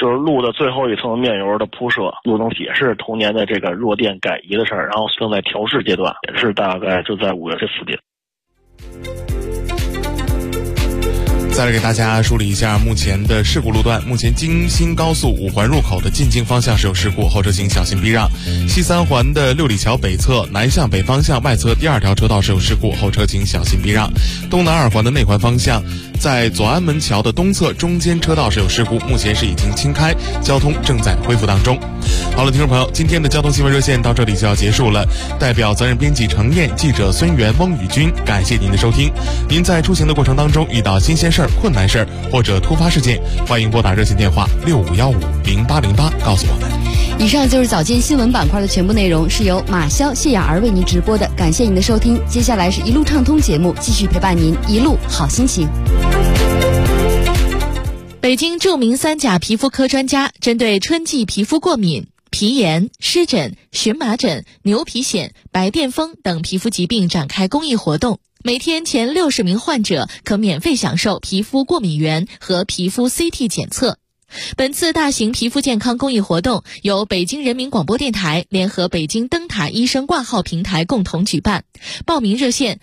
就是路的最后一层面油的铺设，路灯也是同年的这个弱电改移的事儿，然后正在调试阶段，也是大概就在5月这附近。 再来给大家梳理一下目前的事故路段。目前京新高速5环入口的进京方向是有事故，后车请小心避让。西3环的六里桥北侧南向北方向外侧第2条车道是有事故，后车请小心避让。东南2环的内环方向在左安门桥的东侧中间车道是有事故，目前是已经清开，交通正在恢复当中。好了，听众朋友，今天的交通新闻热线到这里就要结束了。代表责任编辑程燕、记者孙源、翁宇军，感谢您的收听。您在出行的过程当中遇到新鲜事儿、困难事儿或者突发事件，欢迎拨打热线电话65150808告诉我们。 以上就是早间新闻板块的全部内容，是由马潇、谢雅儿为您直播的，感谢您的收听。接下来是一路畅通节目，继续陪伴您一路好心情。 北京著名3甲皮肤科专家针对春季皮肤过敏、皮炎、湿疹、荨麻疹、牛皮癣、白癜风等皮肤疾病展开公益活动，每天前60名患者可免费享受皮肤过敏原和皮肤 CT 检测。本次大型皮肤健康公益活动由北京人民广播电台联合北京灯塔医生挂号平台共同举办，报名热线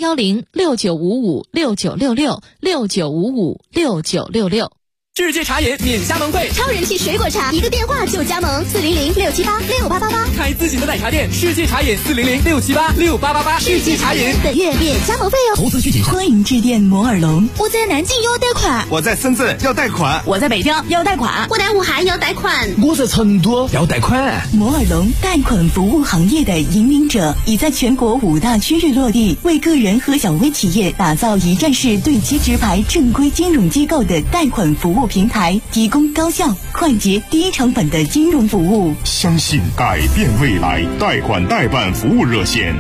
010-6955-6966，6955-6966。 世界茶饮免加盟会， 超人气水果茶，一个电话就加盟，400-678-6888， 开自己的奶茶店。世界茶饮400-678-6888，世界茶饮本月免加盟费哦。 投资需谨慎。欢迎致电摩尔龙。 我在南京要贷款， 我在深圳要贷款， 我在北京要贷款， 我在武汉要贷款， 我在成都要贷款。 摩尔龙贷款服务行业的引领者，已在全国5大区域落地，为个人和小微企业打造一站式对接直排正规金融机构的贷款服务平台，提供高效、快捷、低成本的金融服务。 相信改变未来，贷款代办服务热线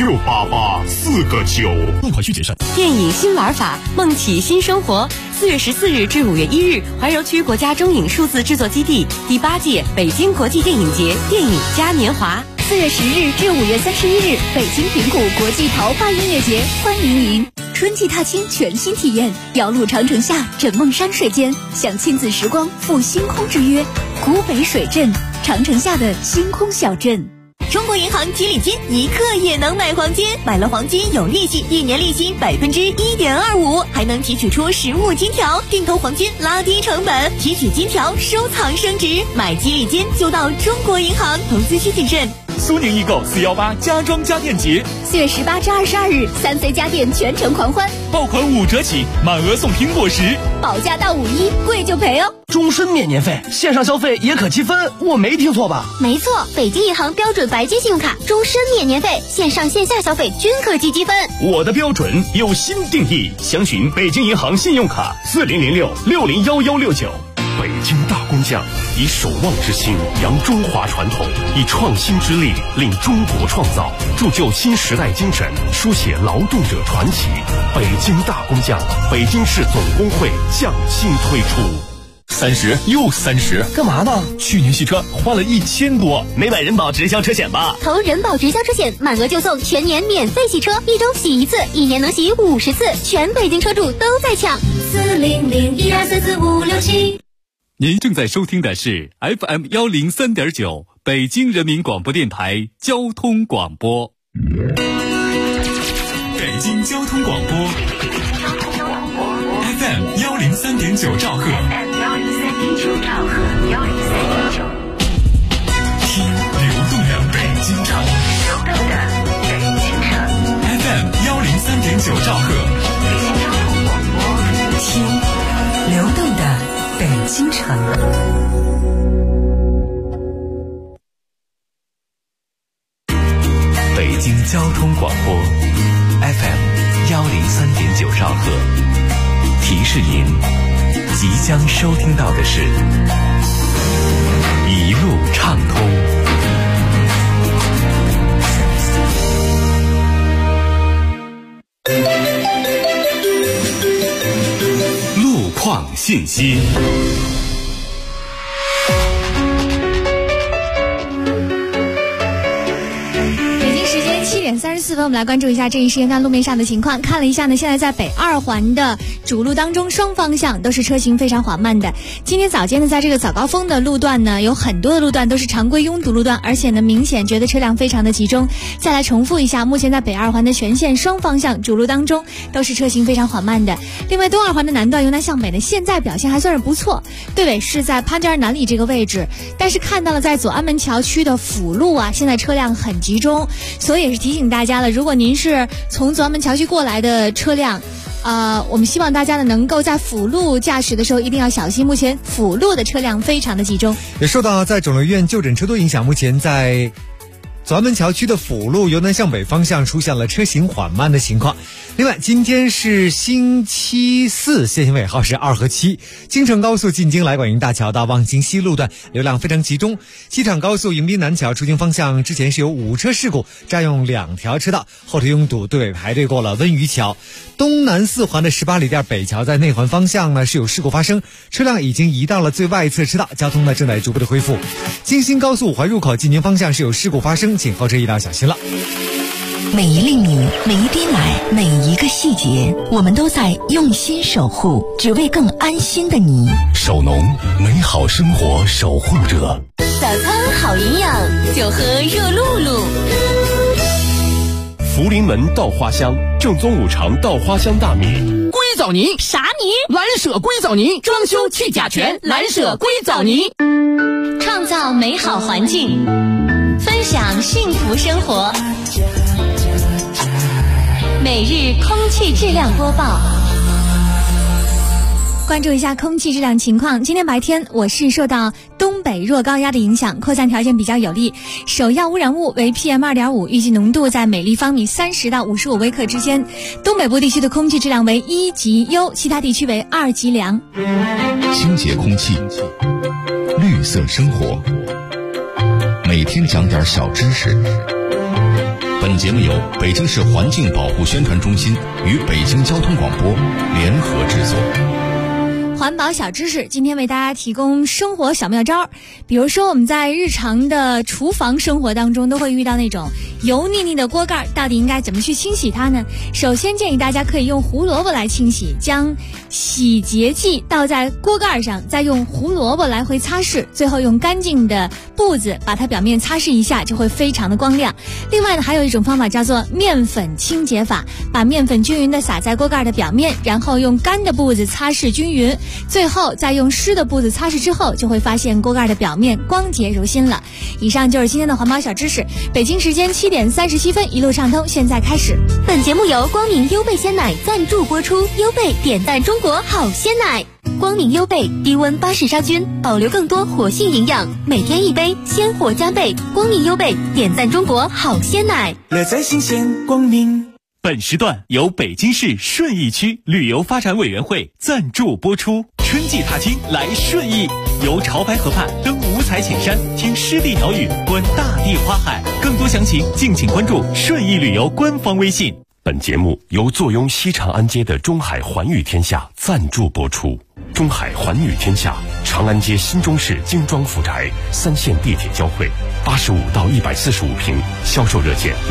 5688-4个9。 贷款需谨慎。 电影新玩法，梦起新生活。4月14日至5月1日，怀柔区国家中影数字制作基地第8届北京国际电影节电影嘉年华。 4月10日至5月31日，北京平谷国际桃花音乐节，欢迎您。春季踏青全新体验，遥路长城下，枕梦山水间，享亲子时光，赴星空之约。古北水镇，长城下的星空小镇。 中国银行吉利金一刻也能买黄金，买了黄金有利息，1年利息1.25%，还能提取出实物金条，定投黄金拉低成本，提取金条收藏升值。买吉利金就到中国银行，投资需谨慎。 苏宁易购418家装家电节 ，4月18至22日，3C 家电全程狂欢， 爆款5折起，满额送苹果10， 保价到51，贵就赔哦。 终身免年费，线上消费也可积分，我没听错吧？ 没错，北京银行标准白金信用卡，终身免年费，线上线下消费均可积积分。 我的标准有新定义，详询北京银行信用卡4006-601169。北京大工匠以守望之心扬中华传统，以创新之力令中国创造，铸就新时代精神，书写劳动者传奇。北京大工匠，北京市总工会匠心推出。 30又30， 干嘛呢？ 去年洗车花了1000多，没买人保直销车险吧？ 投人保直销车险，满额就送全年免费洗车，1周洗1次，1年能洗50次，全北京车主都在抢。400-1244-567。 您正在收听的是 FM 103.9北京人民广播电台交通广播。 北京交通广播 FM 103.9兆赫，听流动的北京城，FM 103.9兆赫， 听流动的北京城。 北京交通广播 FM 103.9兆赫，提示您即将收听到的是一路畅通。路况信息。 点34分，我们来关注一下这一时间段路面上的情况。看了一下呢，现在在北二环的主路当中，双方向都是车行非常缓慢的。今天早间呢，在这个早高峰的路段呢，有很多的路段都是常规拥堵路段，而且呢，明显觉得车辆非常的集中。再来重复一下，目前在北二环的全线双方向主路当中都是车行非常缓慢的。另外，东二环的南段由南向北呢，现在表现还算是不错，队尾是在潘家园南里这个位置，但是看到了在左安门桥区的辅路啊，现在车辆很集中，所以也是提醒大家了，如果您是从左安门桥区过来的车辆，我们希望大家呢能够在辅路驾驶的时候一定要小心，目前辅路的车辆非常的集中。 也受到在肿瘤医院就诊车多影响，目前在左安门桥区的辅路由南向北方向出现了车行缓慢的情况。另外，今天是星期四，限行尾号是2和7，京承高速进京来广营大桥到望京西路段流量非常集中。机场高速迎宾南桥出京方向之前是有5车事故，占用2条车道，后头拥堵，队尾排队过了温榆桥。东南4环的18里店北桥在内环方向呢是有事故发生，车辆已经移到了最外侧车道，交通呢正在逐步的恢复。京新高速5环入口进京方向是有事故发生，请后车一定要小心了。 每一粒米，每一滴奶，每一个细节，我们都在用心守护，只为更安心的你。 手农，美好生活守护者。 早餐好营养，就喝热露露。 福临门稻花香，正宗5常稻花香大米。 硅藻泥啥泥？ 蓝舍硅藻泥，装修去甲醛，蓝舍硅藻泥。 创造美好环境，分享幸福生活。每日空气质量播报， 关注一下空气质量情况。今天白天我市受到东北弱高压的影响，扩散条件比较有利，首要污染物为 PM2.5， 预计浓度在每立方米30到55微克之间。东北部地区的空气质量为1级优，其他地区为2级良。 清洁空气，绿色生活，每天讲点小知识。本节目由北京市环境保护宣传中心与北京交通广播联合制作。 环保小知识，今天为大家提供生活小妙招。比如说我们在日常的厨房生活当中都会遇到那种油腻腻的锅盖，到底应该怎么去清洗它呢？首先建议大家可以用胡萝卜来清洗，将洗洁剂倒在锅盖上，再用胡萝卜来回擦拭，最后用干净的布子把它表面擦拭一下，就会非常的光亮。另外呢，还有一种方法叫做面粉清洁法，把面粉均匀的撒在锅盖的表面，然后用干的布子擦拭均匀，最后再用湿的布子擦拭之后，就会发现锅盖的表面光洁如新了。以上就是今天的环保小知识。北京时间7点37分，一路畅通现在开始。 本节目由光明优贝鲜奶赞助播出，优贝点赞中国好鲜奶。光明优贝低温巴氏杀菌，保留更多活性营养，每天一杯，鲜活加倍。光明优贝点赞中国好鲜奶， 乐在新鲜光明。 本时段由北京市顺义区旅游发展委员会赞助播出。春季踏青来顺义，游潮白河畔，登五彩浅山，听湿地鸟语，观大地花海。更多详情敬请关注顺义旅游官方微信。 本节目由坐拥西长安街的中海环宇天下赞助播出。中海环宇天下，长安街新中式精装复宅，3线地铁交汇，85到145平，销售热线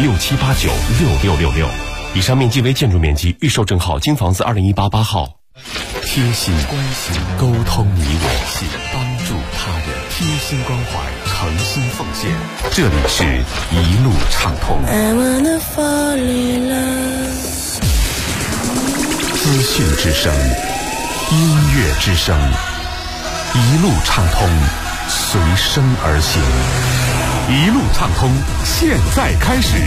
67896666。以上面积为建筑面积，预售证号京房子2018-8号。 贴心关心，沟通你我，帮助他人，贴心关怀，诚心奉献。这里是一路畅通。资讯之声，音乐之声，一路畅通，随声而行。一路畅通，现在开始。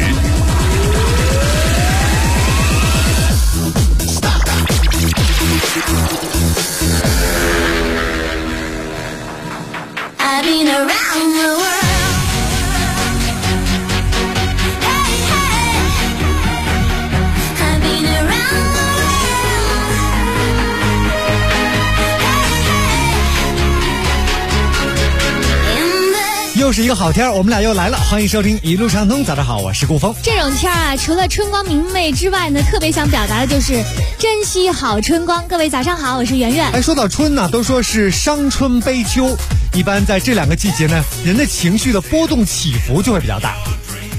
I've been around the world. Hey, hey. I've been around the world. Hey, hey. 又是一个好天，我们俩又来了，欢迎收听一路畅通。早上好，我是顾峰。 这种天啊，除了春光明媚之外呢，特别想表达的就是珍惜好春光。各位早上好，我是圆圆。 说到春呢，都说是伤春悲秋，一般在这2个季节呢，人的情绪的波动起伏就会比较大。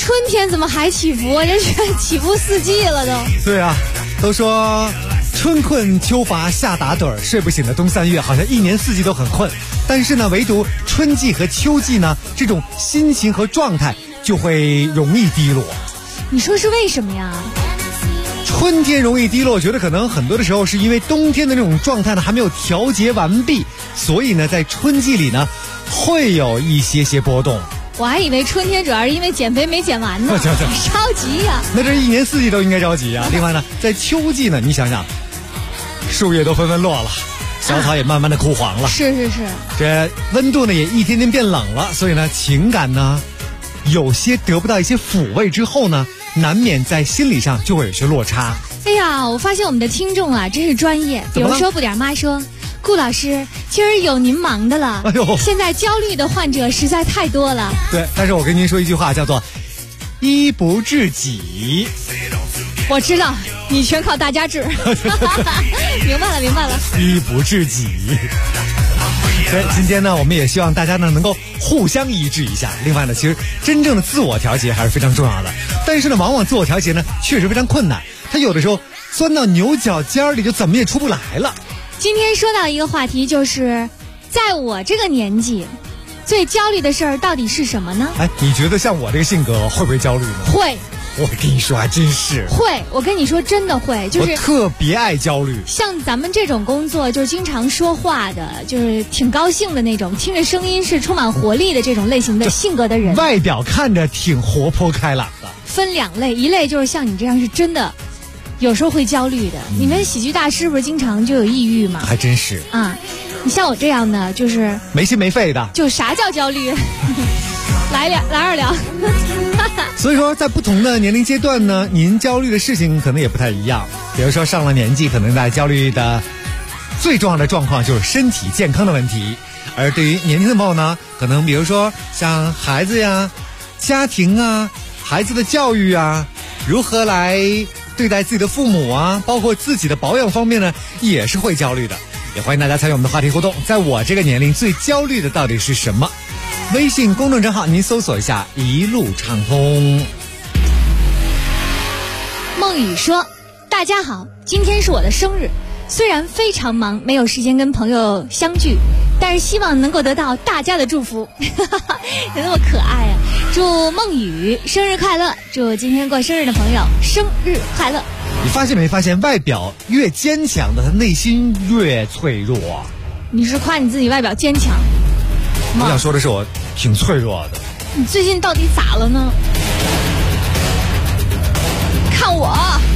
春天怎么还起伏？这是起伏四季了都。 对啊，都说春困秋乏夏打盹儿，睡不醒的冬三月，好像一年四季都很困。但是呢，唯独春季和秋季呢，这种心情和状态就会容易低落。 你说是为什么呀？ 春天容易低落，我觉得可能很多的时候是因为冬天的那种状态呢还没有调节完毕，所以呢，在春季里呢会有一些波动。 我还以为春天主要是因为减肥没减完呢，着急呀。 那这一年四季都应该着急啊。另外呢，在秋季呢，你想想，树叶都纷纷落了，小草也慢慢的枯黄了。 是。 这温度呢也一天天变冷了，所以呢，情感呢有些得不到一些抚慰之后呢，难免在心理上就会有些落差。 哎呀，我发现我们的听众啊真是专业。比如说不点妈说，顾老师，今儿有您忙的了。现在焦虑的患者实在太多了。 对，但是我跟您说一句话，叫做医不治己。 我知道，你全靠大家治。明白了。 医不治己。对，今天呢，我们也希望大家呢能够互相医治一下。另外呢，其实真正的自我调节还是非常重要的。但是呢，往往自我调节呢确实非常困难，他有的时候钻到牛角尖里就怎么也出不来了。 今天说到一个话题，就是在我这个年纪最焦虑的事儿到底是什么呢？ 哎，你觉得像我这个性格会不会焦虑呢？ 会。 我跟你说还真是会，我跟你说真的会，就是我特别爱焦虑。 像咱们这种工作就是经常说话的，就是挺高兴的那种，听着声音是充满活力的这种类型的性格的人， 外表看着挺活泼开朗的。 分两类，一类就是像你这样是真的有时候会焦虑的。你们喜剧大师不是经常就有抑郁吗？ 还真是啊。你像我这样的就是没心没肺的。 就啥叫焦虑？来二两。 所以说在不同的年龄阶段呢，您焦虑的事情可能也不太一样。比如说上了年纪，可能在焦虑的最重要的状况就是身体健康的问题，而对于年轻的朋友呢，可能比如说像孩子呀、家庭啊、孩子的教育啊，如何来对待自己的父母啊，包括自己的保养方面呢，也是会焦虑的。也欢迎大家参与我们的话题互动，在我这个年龄最焦虑的到底是什么？微信公众账号您搜索一下一路畅通。 梦雨说，大家好，今天是我的生日，虽然非常忙没有时间跟朋友相聚，但是希望能够得到大家的祝福。有那么可爱啊！祝梦雨生日快乐，祝今天过生日的朋友生日快乐。 你发现没发现，外表越坚强的他内心越脆弱？ 你是夸你自己外表坚强？ 我想说的是我挺脆弱的。 你最近到底咋了呢？看我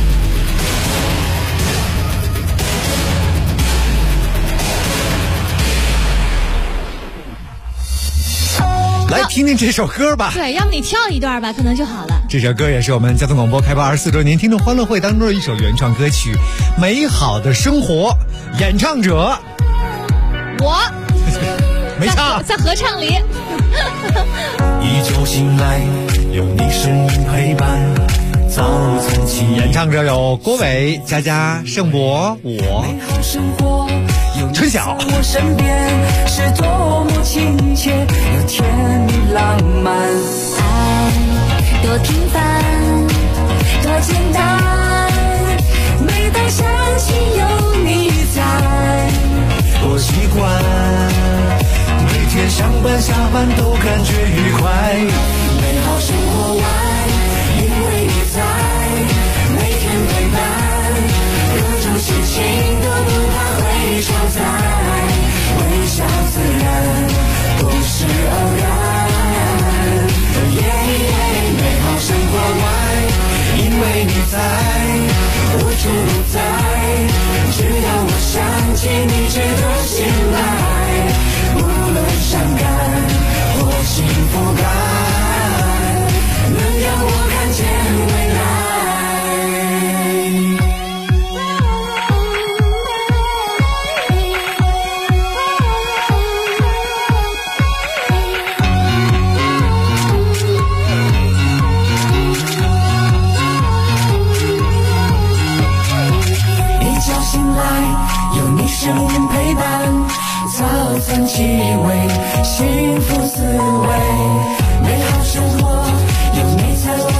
来听听这首歌吧。 对，要不你跳一段吧，可能就好了。 这首歌也是我们交通广播开播24周年听众欢乐会当中的一首原创歌曲《美好的生活》，演唱者我没唱， 在合唱里。 一觉醒来，有你身影陪伴，早餐起。 演唱者有郭伟、佳佳、盛博、我。春晓。 我身边是多么亲切，又甜蜜浪漫。 爱多平凡，多简单，每当想起有你在， 多习惯。每天上班下班都感觉愉快，美好生活外，因为你在，每天陪伴，各种事情都不怕会超载，微笑自然，不是偶然。美好生活外，因为你在，无处不在，只要我想起你，值得信赖。无论伤感或幸福感，能让我看见未来。一觉醒来，有你身边陪伴，早餐气味，幸福滋味，美好生活有你才。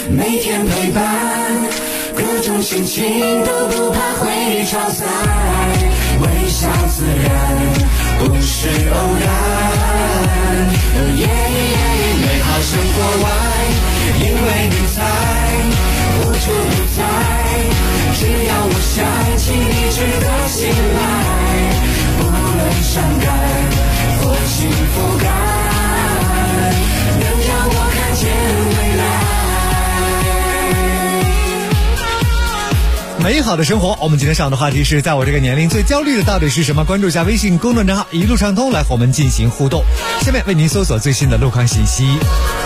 每天陪伴，各种心情都不怕会超载，微笑自然，不是偶然。美好生活外，因为你在，无处不在，只要我想起你值得信赖，不论伤感或幸福感，能让我看见未来。 美好的生活，我们今天上的话题是在我这个年龄最焦虑的到底是什么？关注一下微信公众账号一路畅通，来和我们进行互动。下面为您搜索最新的路况信息。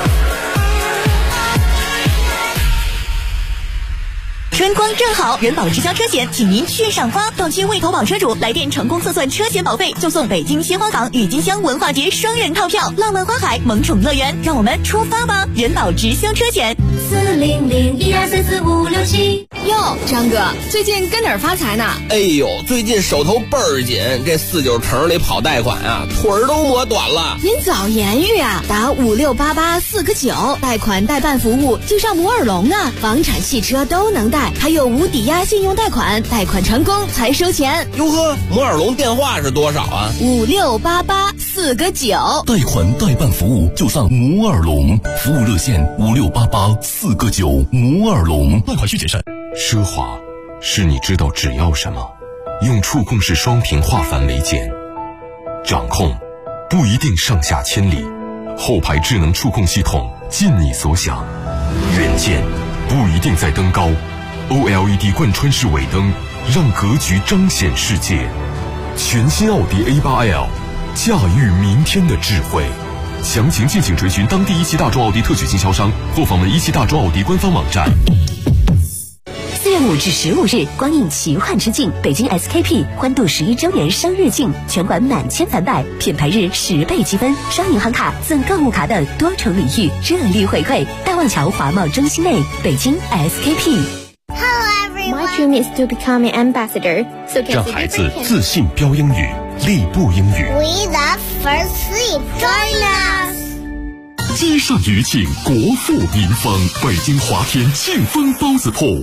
春光正好，人保直销车险请您去赏花。到期未投保车主来电成功测算车险保费，就送北京鲜花港郁金香文化节双人套票，浪漫花海萌宠乐园。让我们出发吧！人保直销车险40012344567。 哟，张哥，最近跟哪儿发财呢？ 哎呦，最近手头倍儿紧，这49城里跑贷款啊，腿儿都磨短了。 您早言语啊，打5688-4个9，贷款代办服务就上摩尔龙呢，房产、汽车都能贷。还有无抵押信用贷款，贷款成功才收钱。 哟呵，摩尔龙电话是多少啊 ？5688-4个9。 贷款代办服务就上摩尔龙，服务热线5688-4个9。摩尔龙，贷款需谨慎。 奢华是你知道只要什么，用触控式双屏化繁为简。掌控不一定上下千里，后排智能触控系统尽你所想。远见不一定在登高，OLED 贯穿式尾灯让格局彰显世界。全新奥迪 A8L， 驾驭明天的智慧。详情敬请垂询当地一汽大众奥迪特许经销商或访问一汽大众奥迪官方网站。 4月5至15日，光影奇幻之境，北京 SKP 欢度11周年生日庆，全馆满千返百，品牌日10倍积分，刷银行卡赠购物卡等多重礼遇，热力回馈。大望桥华贸中心内，北京 SKP。My dream is to become an ambassador. So 让孩子自信标英语，立步英语。 We love first sleep. Join us. 积善余庆，国富民丰。北京华天庆丰包子铺。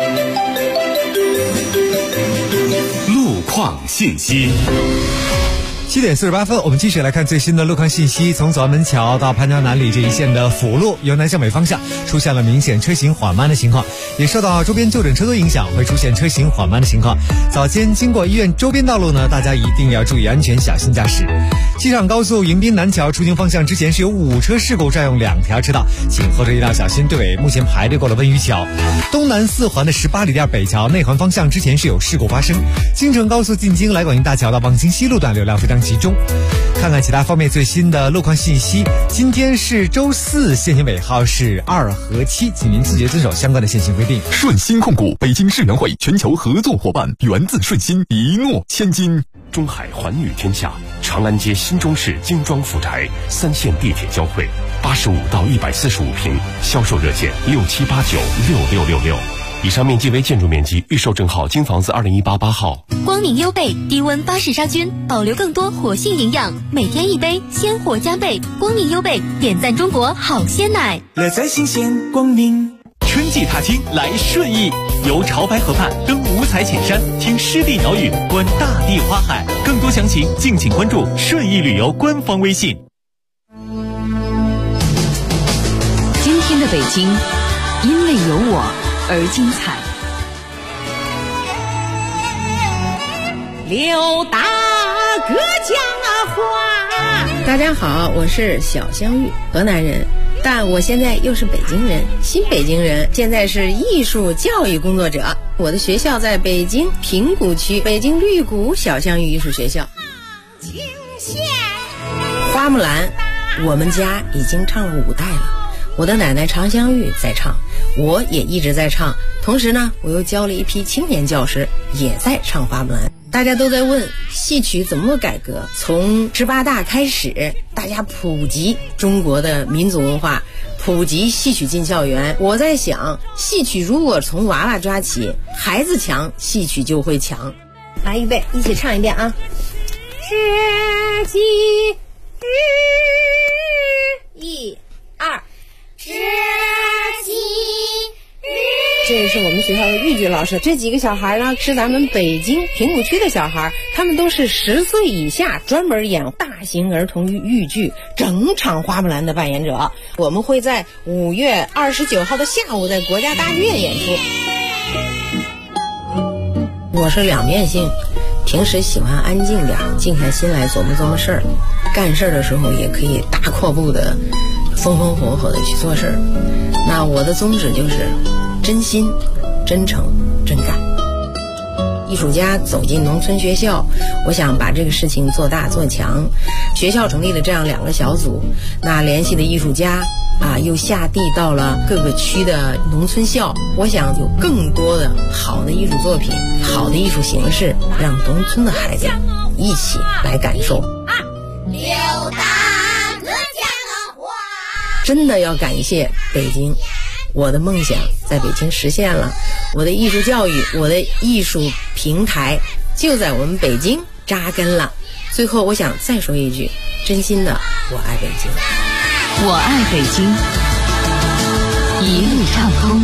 路况信息。 7点48分，我们继续来看最新的路况信息。从左安门桥到潘家南里这一线的辅路由南向北方向出现了明显车行缓慢的情况，也受到周边就诊车多影响，会出现车行缓慢的情况。早间经过医院周边道路呢，大家一定要注意安全，小心驾驶。机场高速迎宾南桥出行方向之前是有5车事故占用2条车道，请后车一定要小心。队尾目前排队过了温榆桥。东南4环的18里店北桥内环方向之前是有事故发生。京城高速进京来广营大桥到望京西路段流量非常集中。看看其他方面最新的路况信息。今天是周4，限行尾号是2和7，请您自觉遵守相关的限行规定。 顺鑫控股北京世园会全球合作伙伴，源自顺鑫，一诺千金。 中海环宇天下，长安街新中式精装富宅，3线地铁交汇，85到145平，销售热线67896666。以上面积为建筑面积，预售证号京房子2018-8号。 光明优贝低温巴氏杀菌，保留更多活性营养，每天一杯，鲜活加倍。光明优贝点赞中国好鲜奶， 乐在新鲜光明。 春季踏青来顺义，游潮白河畔，登五彩浅山，听湿地鸟语，观大地花海。更多详情敬请关注顺义旅游官方微信。 今天的北京，因为有我而精彩。 刘大哥讲话。大家好，我是小香玉，河南人，但我现在又是北京人，新北京人，现在是艺术教育工作者。我的学校在北京平谷区北京绿谷小香玉艺术学校。花木兰，我们家已经唱了5代了，我的奶奶常香玉在唱，我也一直在唱，同时呢，我又教了一批青年教师，也在唱花木兰。大家都在问戏曲怎么改革，从18大开始，大家普及中国的民族文化，普及戏曲进校园。我在想，戏曲如果从娃娃抓起，孩子强，戏曲就会强。来，预备，一起唱一遍啊！知己知1、2，知己这是我们学校的豫剧老师，这几个小孩呢是咱们北京平谷区的小孩，他们都是10岁以下，专门演大型儿童豫剧，整场花木兰的扮演者。我们会在5月29号的下午在国家大剧院演出。我是两面性，平时喜欢安静点，静下心来琢磨事儿，干事儿的时候也可以大阔步的风风火火的去做事儿。那我的宗旨就是真心、真诚、真干。艺术家走进农村学校，我想把这个事情做大做强。学校成立了这样2个小组，那联系的艺术家又下地到了各个区的农村校，我想有更多的好的艺术作品、好的艺术形式，让农村的孩子一起来感受。真的要感谢北京，我的梦想在北京实现了，我的艺术教育，我的艺术平台就在我们北京扎根了。最后我想再说一句，真心的，我爱北京， 我爱北京，一路畅通。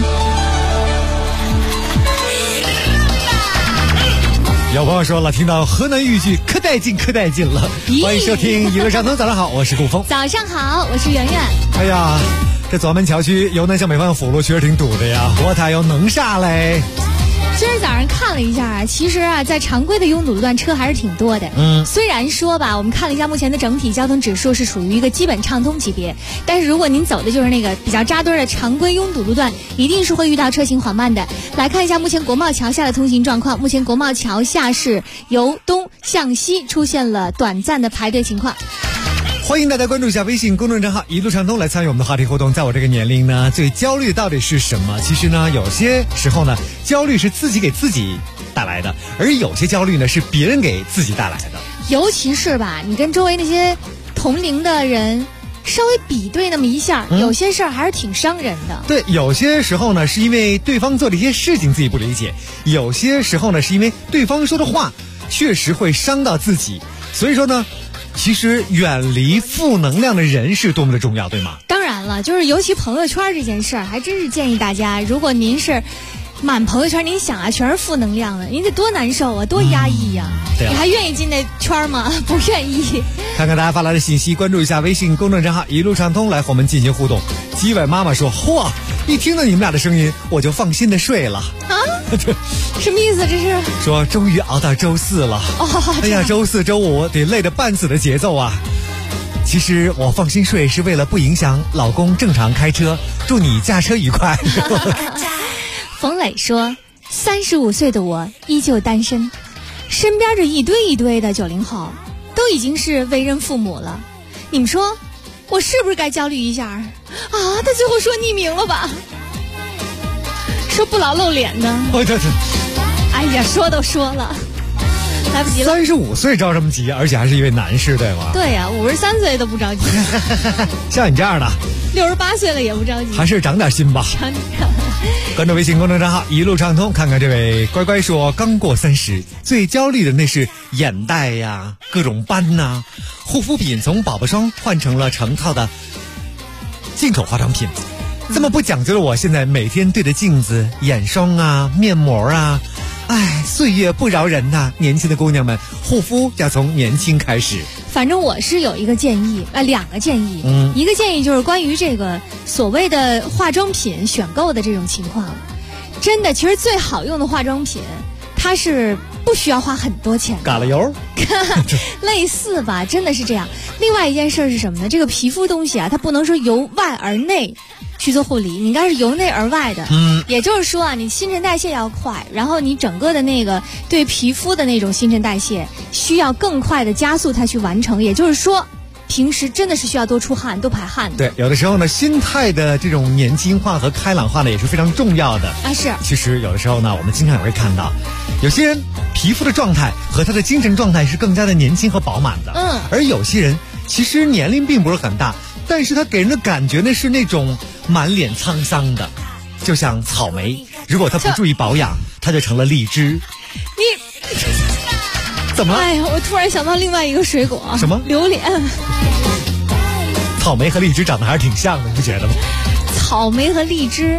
有朋友说了，听到河南豫剧可带劲了。欢迎收听娱乐畅通，早上好，我是顾峰。 早上好，我是圆圆。 哎呀，这左门桥区由南向北方的辅路确实挺堵的呀，我他又能啥嘞？ 今儿早上看了一下其实在常规的拥堵路段车还是挺多的。虽然说吧，我们看了一下目前的整体交通指数是属于一个基本畅通级别，但是如果您走的就是那个比较扎堆的常规拥堵路段，一定是会遇到车行缓慢的。来看一下目前国贸桥下的通行状况，目前国贸桥下是由东向西出现了短暂的排队情况。 欢迎大家关注一下微信公众账号一路畅通来参与我们的话题互动。在我这个年龄呢，最焦虑到底是什么？其实呢，有些时候呢，焦虑是自己给自己带来的，而有些焦虑呢是别人给自己带来的。 尤其是吧，你跟周围那些同龄的人稍微比对那么一下，有些事儿还是挺伤人的。 对，有些时候呢是因为对方做的一些事情自己不理解，有些时候呢是因为对方说的话确实会伤到自己。所以说呢，其实远离负能量的人是多么的重要，对吗？ 当然了，就是尤其朋友圈这件事儿，还真是建议大家，如果您是满朋友圈，您想全是负能量的，您得多难受啊，多压抑呀！你还愿意进那圈吗？不愿意。 看看大家发来的信息，关注一下微信公众账号一路畅通，来和我们进行互动。几位妈妈说：嚯，一听到你们俩的声音，我就放心的睡了。 什么意思？这是说终于熬到周4了。哎呀，周4周5得累得半死的节奏啊！其实我放心睡是为了不影响老公正常开车，祝你驾车愉快。 冯磊说，35岁的我依旧单身，身边这一堆一堆的90后都已经是为人父母了，你们说我是不是该焦虑一下啊？他最后说匿名了吧，说不老露脸呢。哎呀，说都说了，来不及了。 35岁着什么急？而且还是一位男士，对吗？ 对呀，53岁都不着急。 像你这样的 68岁了也不着急， 还是长点心吧。关注微信公众账号一路畅通，看看这位乖乖说，刚过30，最焦虑的那是眼袋呀，各种斑呐，护肤品从宝宝霜换成了成套的进口化妆品。这么不讲究的我，现在每天对着镜子，眼霜啊，面膜啊，岁月不饶人呐！年轻的姑娘们，护肤要从年轻开始。 反正我是有一个建议，2个建议。一个建议就是关于这个所谓的化妆品选购的这种情况，真的，其实最好用的化妆品，它是不需要花很多钱的。 嘎了油， 类似吧，真的是这样。另外一件事是什么呢？这个皮肤东西啊，它不能说由外而内去做护理，你应该是由内而外的。也就是说啊，你新陈代谢要快，然后你整个的那个对皮肤的那种新陈代谢需要更快的加速它去完成。也就是说，平时真的是需要多出汗、多排汗的。 对，有的时候呢，心态的这种年轻化和开朗化呢，也是非常重要的啊。是， 其实有的时候呢，我们经常也会看到，有些人皮肤的状态和他的精神状态是更加的年轻和饱满的。而有些人其实年龄并不是很大，但是他给人的感觉呢是那种满脸沧桑的，就像草莓，如果他不注意保养，他就成了荔枝。 你怎么了？ 哎呀，我突然想到另外一个水果， 什么？ 榴莲。 草莓和荔枝长得还是挺像的，你不觉得吗？ 草莓和荔枝，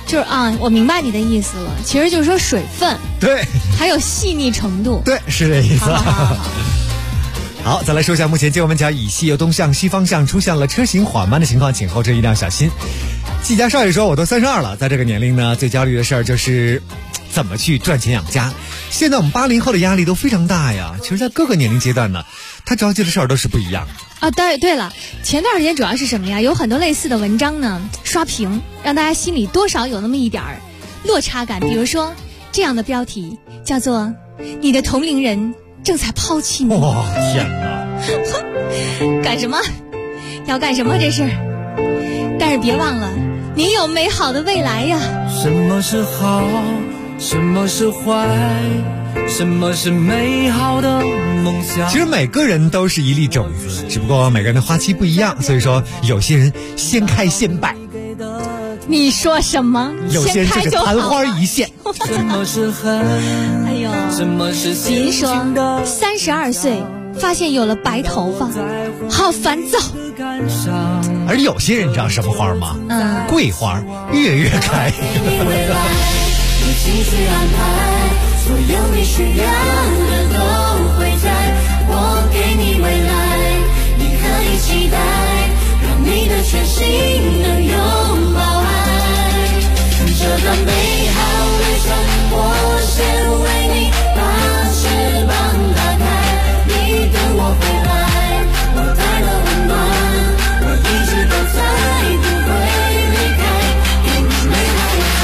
就是啊，我明白你的意思了，其实就是说水分， 对， 还有细腻程度， 对，是这意思。 好， 好，再来说一下目前介门桥以西由东向西方向出现了车行缓慢的情况，请后车一定要小心。季家少爷说，我都32了，在这个年龄呢，最焦虑的事儿就是怎么去赚钱养家。现在我们80后的压力都非常大呀，其实在各个年龄阶段呢，他着急的事儿都是不一样的。 啊，对了，前段时间主要是什么呀？有很多类似的文章呢刷屏，让大家心里多少有那么一点儿落差感。比如说这样的标题叫做“你的同龄人正在抛弃你”。 哇，天哪！ 干什么？要干什么这是？但是别忘了，你有美好的未来呀。 什么是好？什么是坏？什么是美好的梦想？ 其实每个人都是一粒种子，只不过每个人的花期不一样，所以说有些人先开先败。 你说什么？ 有些人就是昙花一现。 什么是恨？ 哎呦， 什么是您说32岁发现有了白头发，好烦躁。 而有些人知道什么花吗？桂花，月开。 情绪安排，所有你需要的都会在，我给你未来，你可以期待，让你的全心能拥抱爱。这段美好旅程，我先为你把翅膀打开，你等我回来，我带了温暖，我一直都在，不会离开，给你美好的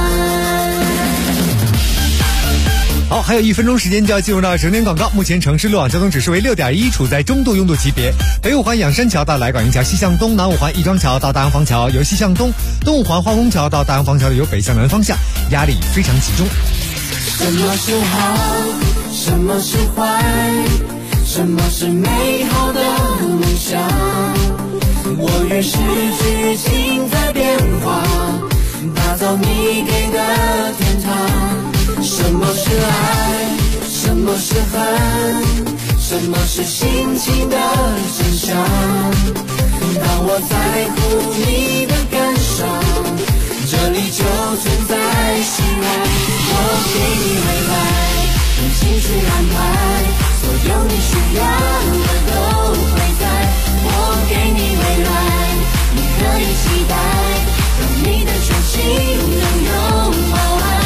好，还有1分钟时间就要进入到整点广告。目前城市路网交通指数为6.1，处在中度拥堵级别。北五环仰山桥到来广营桥西向东，南五环亦庄桥到大洋坊桥由西向东，东五环化工桥到大洋坊桥的由北向南方向，压力非常集中。 什么是好？什么是坏？什么是美好的梦想？我与世剧情在变化，打造你给的天堂。什么是爱？什么是恨？什么是心情的真相？当我在乎你的感伤，这里就存在希望。我给你未来，用心去安排，所有你需要的都会在。我给你未来，你可以期待，让你的全心能拥抱爱。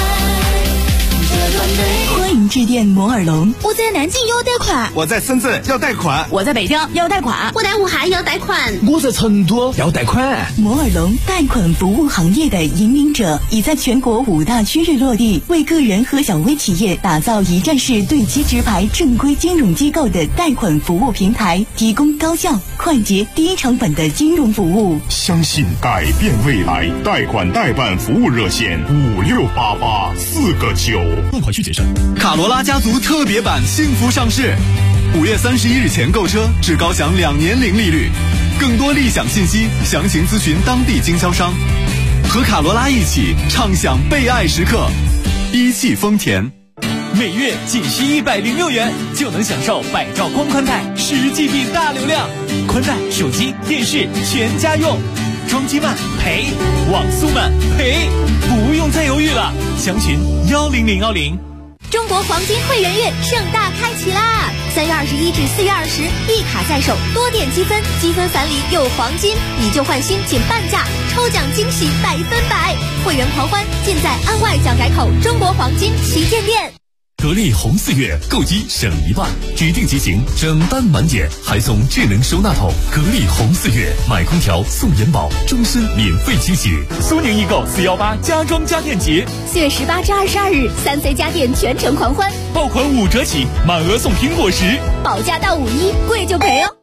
欢迎致电摩尔龙。 我在南京要贷款， 我在深圳要贷款， 我在北京要贷款， 我在武汉要贷款， 我在成都要贷款。 摩尔龙贷款服务行业的引领者，已在全国5大区域落地，为个人和小微企业打造一站式对接直排正规金融机构的贷款服务平台，提供高效、快捷、低成本的金融服务。 相信改变未来，贷款代办服务热线5688 4个9。 购款需谨慎。卡罗拉家族特别版幸福上市，5月31日前购车至高享2年零利率。更多立享信息，详情咨询当地经销商。和卡罗拉一起畅享被爱时刻，一汽丰田。每月仅需106元就能享受百兆光宽带10GB 大流量，宽带、手机、电视全家用。装机慢赔，网速慢赔，不用再犹豫了。详询10010。 中国黄金会员月盛大开启啦！3月21至4月20，一卡在手，多点积分，积分返礼有黄金，以旧换新减半价，抽奖惊喜100%，会员狂欢尽在安外蒋改口中国黄金旗舰店。 格力红4月购机省1万，指定机型整单满减，还送智能收纳桶。格力红4月买空调送元宝，终身免费期许。苏宁易购418家装家电节 ，4月18至22日，3C 家电全程狂欢， 爆款5折起，满额送苹果10， 保价到51，贵就赔哦。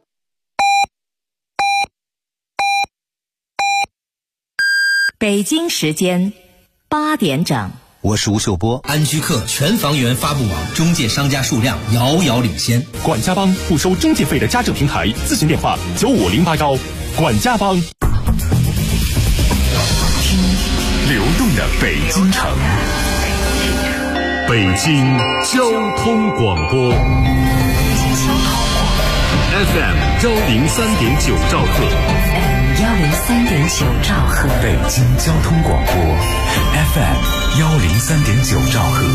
北京时间8点整。 我是吴秀波。 安居客全房源发布网中介商家数量遥遥领先。 管家帮不收中介费的家政平台，咨询电话9508管家帮。 流动的北京城，北京交通广播 FM 103.9兆赫。 103.9兆赫， 北京交通广播 FM 103.9兆赫。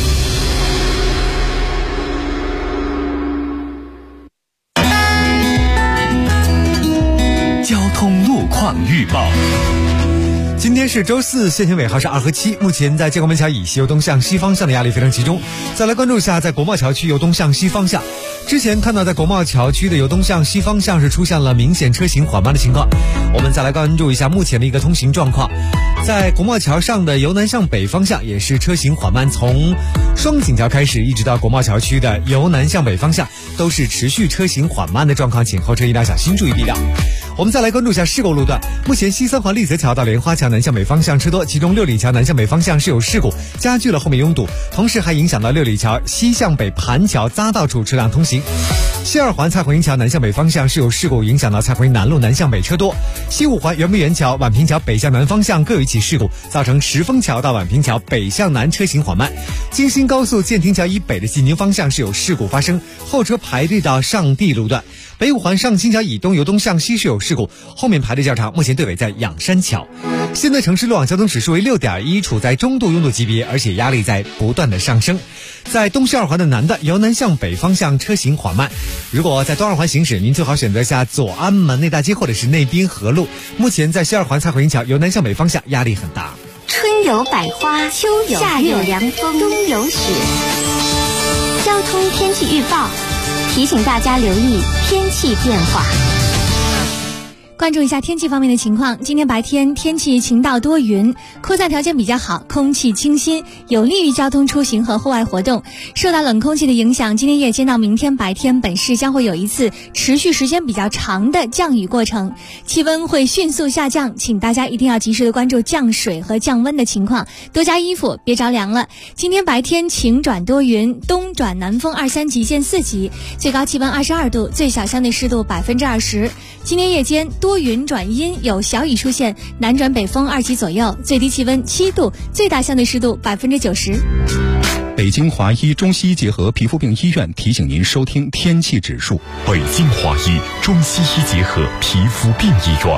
交通路况预报。 今天是周四，限行尾号是2和7。目前在建国门桥以西由东向西方向的压力非常集中。再来关注一下，在国贸桥区由东向西方向，之前看到在国贸桥区的由东向西方向是出现了明显车行缓慢的情况。我们再来关注一下目前的一个通行状况。在国贸桥上的由南向北方向也是车行缓慢，从双井桥开始一直到国贸桥区的由南向北方向都是持续车行缓慢的状况，请后车一定要小心注意避让。我们再来关注一下事故路段。目前西三环立泽桥到莲花桥南向北方向车多，其中六里桥南向北方向是有事故，加剧了后面拥堵，同时还影响到六里桥西向北盘桥匝道处车辆通行。西二环蔡胡营桥南向北方向是有事故，影响到蔡胡营南路南向北车多。西五环圆明园桥、宛平桥北向南方向各有一起事故，造成石峰桥到宛平桥北向南车行缓慢。京新高速建亭桥以北的进京方向是有事故发生，后车排队到上地路段。北五环上清桥以东由东向西是有事故，后面排队较长，目前队尾在仰山桥。现在城市路网交通指数为6.1，处在中度拥堵级别，而且压力在不断的上升。在东西二环的南段由南向北方向车行缓慢，如果在东二环行驶，您最好选择下左安门内大街或者是内滨河路。目前在西二环蔡胡营桥由南向北方向压力很大。 春有百花，秋有夏有凉风，冬有雪。交通天气预报提醒大家留意天气变化。 关注一下天气方面的情况。今天白天天气晴到多云，扩散条件比较好，空气清新，有利于交通出行和户外活动。受到冷空气的影响，今天夜间到明天白天本市将会有一次持续时间比较长的降雨过程，气温会迅速下降，请大家一定要及时的关注降水和降温的情况，多加衣服，别着凉了。今天白天晴转多云，东转南风2、3级见4级，最高气温22度，最小相对湿度20%。今天夜间多云转阴，有小雨出现，南转北风2级左右，最低气温7度，最大相对湿度90%。 北京华医中西医结合皮肤病医院提醒您收听天气指数。 北京华医中西医结合皮肤病医院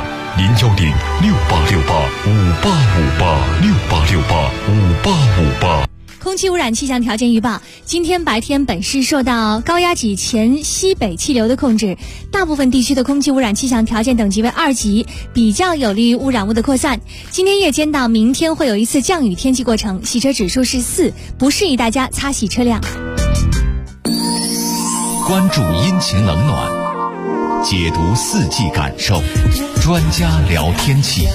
，0106868585858，668685858。 空气污染气象条件预报：今天白天本市受到高压脊前西北气流的控制，大部分地区的空气污染气象条件等级为2级，比较有利于污染物的扩散。今天夜间到明天会有一次降雨天气过程，洗车指数是4，不适宜大家擦洗车辆。 关注阴晴冷暖，解读4季感受，专家聊天气。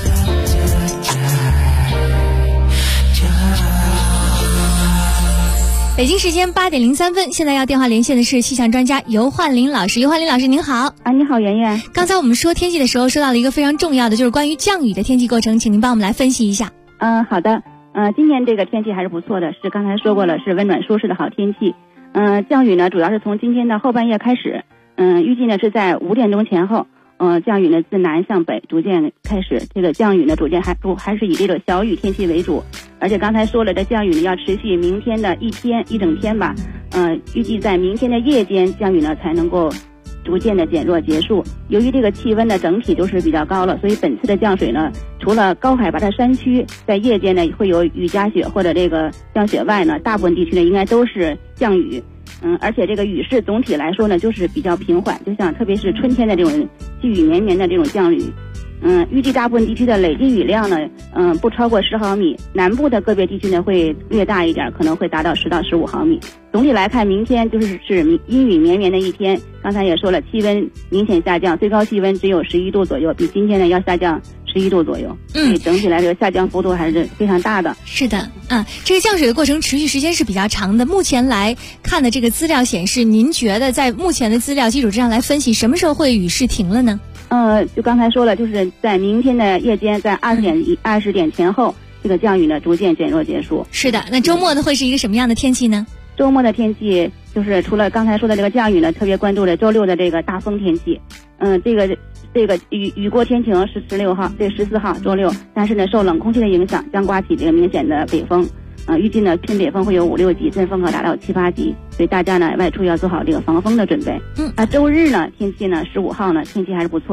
北京时间8点03分，现在要电话连线的是气象专家尤焕林老师。尤焕林老师您好。 你好圆圆。 刚才我们说天气的时候说到了一个非常重要的，就是关于降雨的天气过程，请您帮我们来分析一下。 好的。今天这个天气还是不错的，是刚才说过了，是温暖舒适的好天气。降雨呢主要是从今天的后半夜开始，预计呢是在5点钟前后。降雨呢自南向北逐渐开始，这个降雨呢逐渐还是以这个小雨天气为主，而且刚才说了，这降雨呢要持续明天的一整天吧。预计在明天的夜间降雨呢才能够逐渐的减弱结束。由于这个气温呢整体都是比较高了，所以本次的降水呢，除了高海拔的山区在夜间呢会有雨夹雪或者这个降雪外呢，大部分地区呢应该都是降雨。而且这个雨势总体来说呢就是比较平缓，就像特别是春天的这种细雨绵绵的这种降雨。预计大部分地区的累计雨量呢不超过10毫米，南部的个别地区呢会略大一点，可能会达到10到15毫米。总体来看，明天是阴雨绵绵的一天。刚才也说了，气温明显下降，最高气温只有11度左右，比今天呢要下降11度左右。所以整体来说下降幅度还是非常大的。 是的，这个降水的过程持续时间是比较长的。目前来看的这个资料显示，您觉得在目前的资料基础之上来分析，什么时候会雨势停了呢？ 就刚才说了，就是在明天的夜间，在20点前后，这个降雨呢逐渐减弱结束。 是的，那周末呢会是一个什么样的天气呢？ 周末的天气就是除了刚才说的这个降雨呢，特别关注了周六的这个大风天气。这个雨过天晴是16号，这14号周六，但是呢受冷空气的影响，将刮起这个明显的北风。预计呢偏北风会有5、6级，阵风可达到7、8级，所以大家呢外出要做好这个防风的准备。周日呢天气呢15号呢天气还是不错的，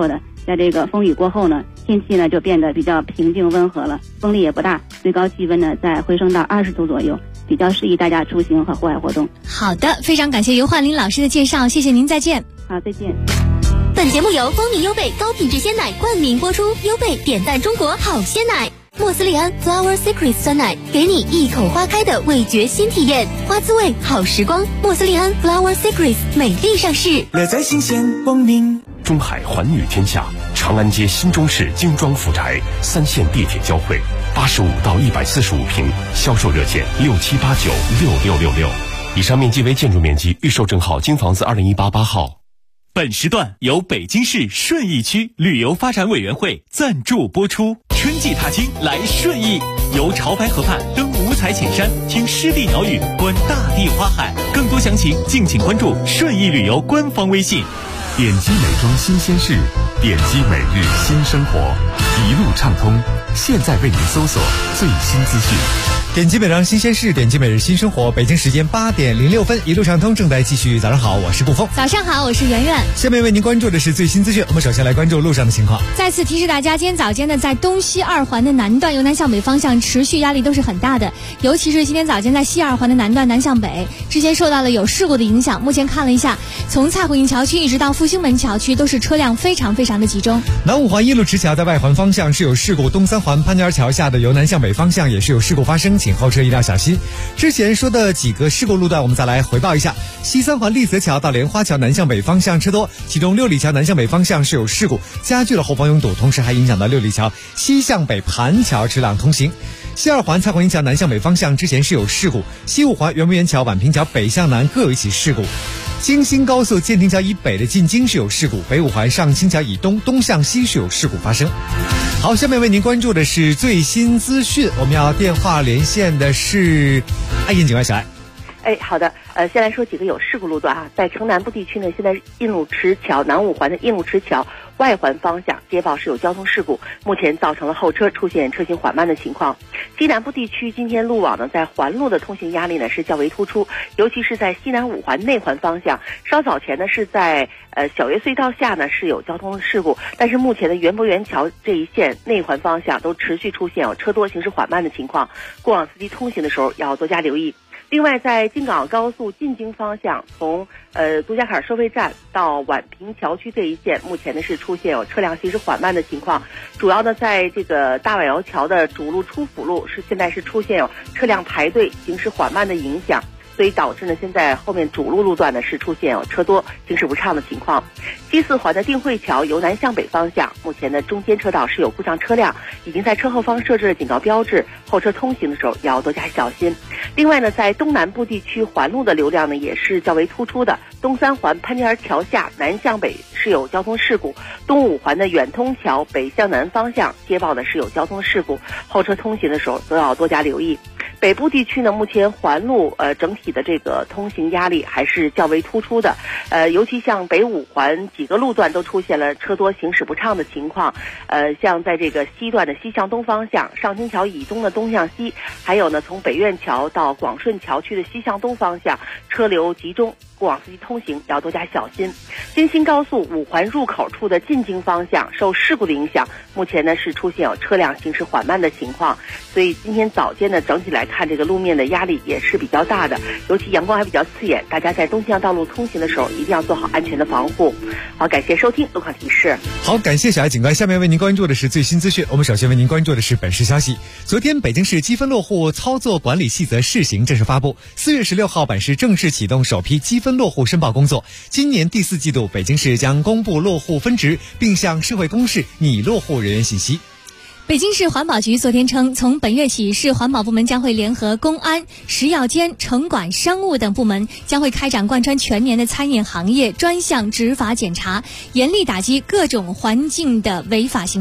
在这个风雨过后呢，天气呢就变得比较平静温和了，风力也不大，最高气温呢在回升到20度左右，比较适宜大家出行和户外活动。 好的，非常感谢尤焕林老师的介绍，谢谢您，再见。 好，再见。 本节目由蜂蜜优贝高品质鲜奶冠名播出，优贝点赞中国好鲜奶。莫斯利安 Flower Secret 酸奶，给你一口花开的味觉新体验，花滋味好时光。莫斯利安 Flower Secret 美丽上市， 乐在新鲜光明。 中海环宇天下，长安街新中式精装复宅，3线地铁交汇，85到145平，销售热线67896666。以上面积为建筑面积，预售证号金房子2018-8号。 本时段由北京市顺义区旅游发展委员会赞助播出。春季踏青来顺义，游潮牌河畔，登五彩浅山，听湿地鸟语，观大地花海。更多详情敬请关注顺义旅游官方微信。 点击美妆新鲜事，点击每日新生活，一路畅通。现在为您搜索最新资讯。 点击美妆新鲜事，点击每日新生活。北京时间8点06分，一路畅通正在继续。早上好，我是布峰。 早上好，我是圆圆。 下面为您关注的是最新资讯。我们首先来关注路上的情况。 再次提示大家，今天早间呢，在东西2环的南段由南向北方向持续压力都是很大的，尤其是今天早间在西2环的南段南向北，之前受到了有事故的影响。目前看了一下，从蔡虎营桥区一直到复兴门桥区都是车辆非常的集中。 南5环一路直桥在外环方向是有事故，东3环潘家园桥下的由南向北方向也是有事故发生，请后车一定要小心。之前说的几个事故路段我们再来回报一下。西3环丽泽桥到莲花桥南向北方向车多，其中六里桥南向北方向是有事故，加剧了后方拥堵，同时还影响到六里桥西向北盘桥车辆通行。西2环蔡虎营桥南向北方向之前是有事故，西5环圆明园桥宛平桥北向南各有一起事故。京新高速建亭桥以北的进京是有事故，北5环上清桥以东东向西是有事故发生。好，下面为您关注的是最新资讯，我们要电话连线的是爱燕警官小爱。 好的，先来说几个有事故路段啊，在城南部地区呢，现在印路池桥南5环的印路池桥外环方向接报是有交通事故，目前造成了后车出现车行缓慢的情况。西南部地区今天路网呢，在环路的通行压力呢是较为突出，尤其是在西南5环内环方向，稍早前呢是在小月隧道下呢是有交通事故，但是目前的园博园桥这一线内环方向都持续出现有车多行驶缓慢的情况，过往司机通行的时候要多加留意。另外，在京港澳高速进京方向，从杜家坎收费站到宛平桥区这一线，目前呢是出现有车辆行驶缓慢的情况，主要呢在这个大宛窑桥的主路出辅路现在是出现有车辆排队行驶缓慢的影响，所以导致呢现在后面主路段呢是出现有车多行驶不畅的情况。西4环的定慧桥由南向北方向，目前的中间车道是有故障车辆，已经在车后方设置了警告标志，后车通行的时候要多加小心。另外呢，在东南部地区环路的流量呢也是较为突出的，东3环潘家园桥下南向北是有交通事故，东5环的远通桥北向南方向接报的是有交通事故，后车通行的时候都要多加留意。北部地区呢，目前环路整体的这个通行压力还是较为突出的，尤其像北5环几个路段都出现了车多行驶不畅的情况，像在这个西段的西向东方向，上清桥以东的东向西，还有呢从北苑桥到广顺桥区的西向东方向，车流集中，过往司机通行要多加小心。京新高速5环入口处的进京方向受事故的影响，目前呢是出现有车辆行驶缓慢的情况，所以今天早间呢整体来看这个路面的压力也是比较大的，尤其阳光还比较刺眼，大家在东向道路通行的时候一定要做好安全的防护。好，感谢收听路况提示。 好，感谢小爱警官。下面为您关注的是最新资讯，我们首先为您关注的是本市消息。昨天北京市积分落户操作管理细则试行正式发布，4月16号本市正式启动首批积分落户申报工作。今年第4季度，北京市将公布落户分值，并向社会公示拟落户人员信息。 北京市环保局昨天称，从本月起，市环保部门将会联合公安、食药监、城管、商务等部门，将会开展贯穿全年的餐饮行业专项执法检查，严厉打击各种环境的违法行为。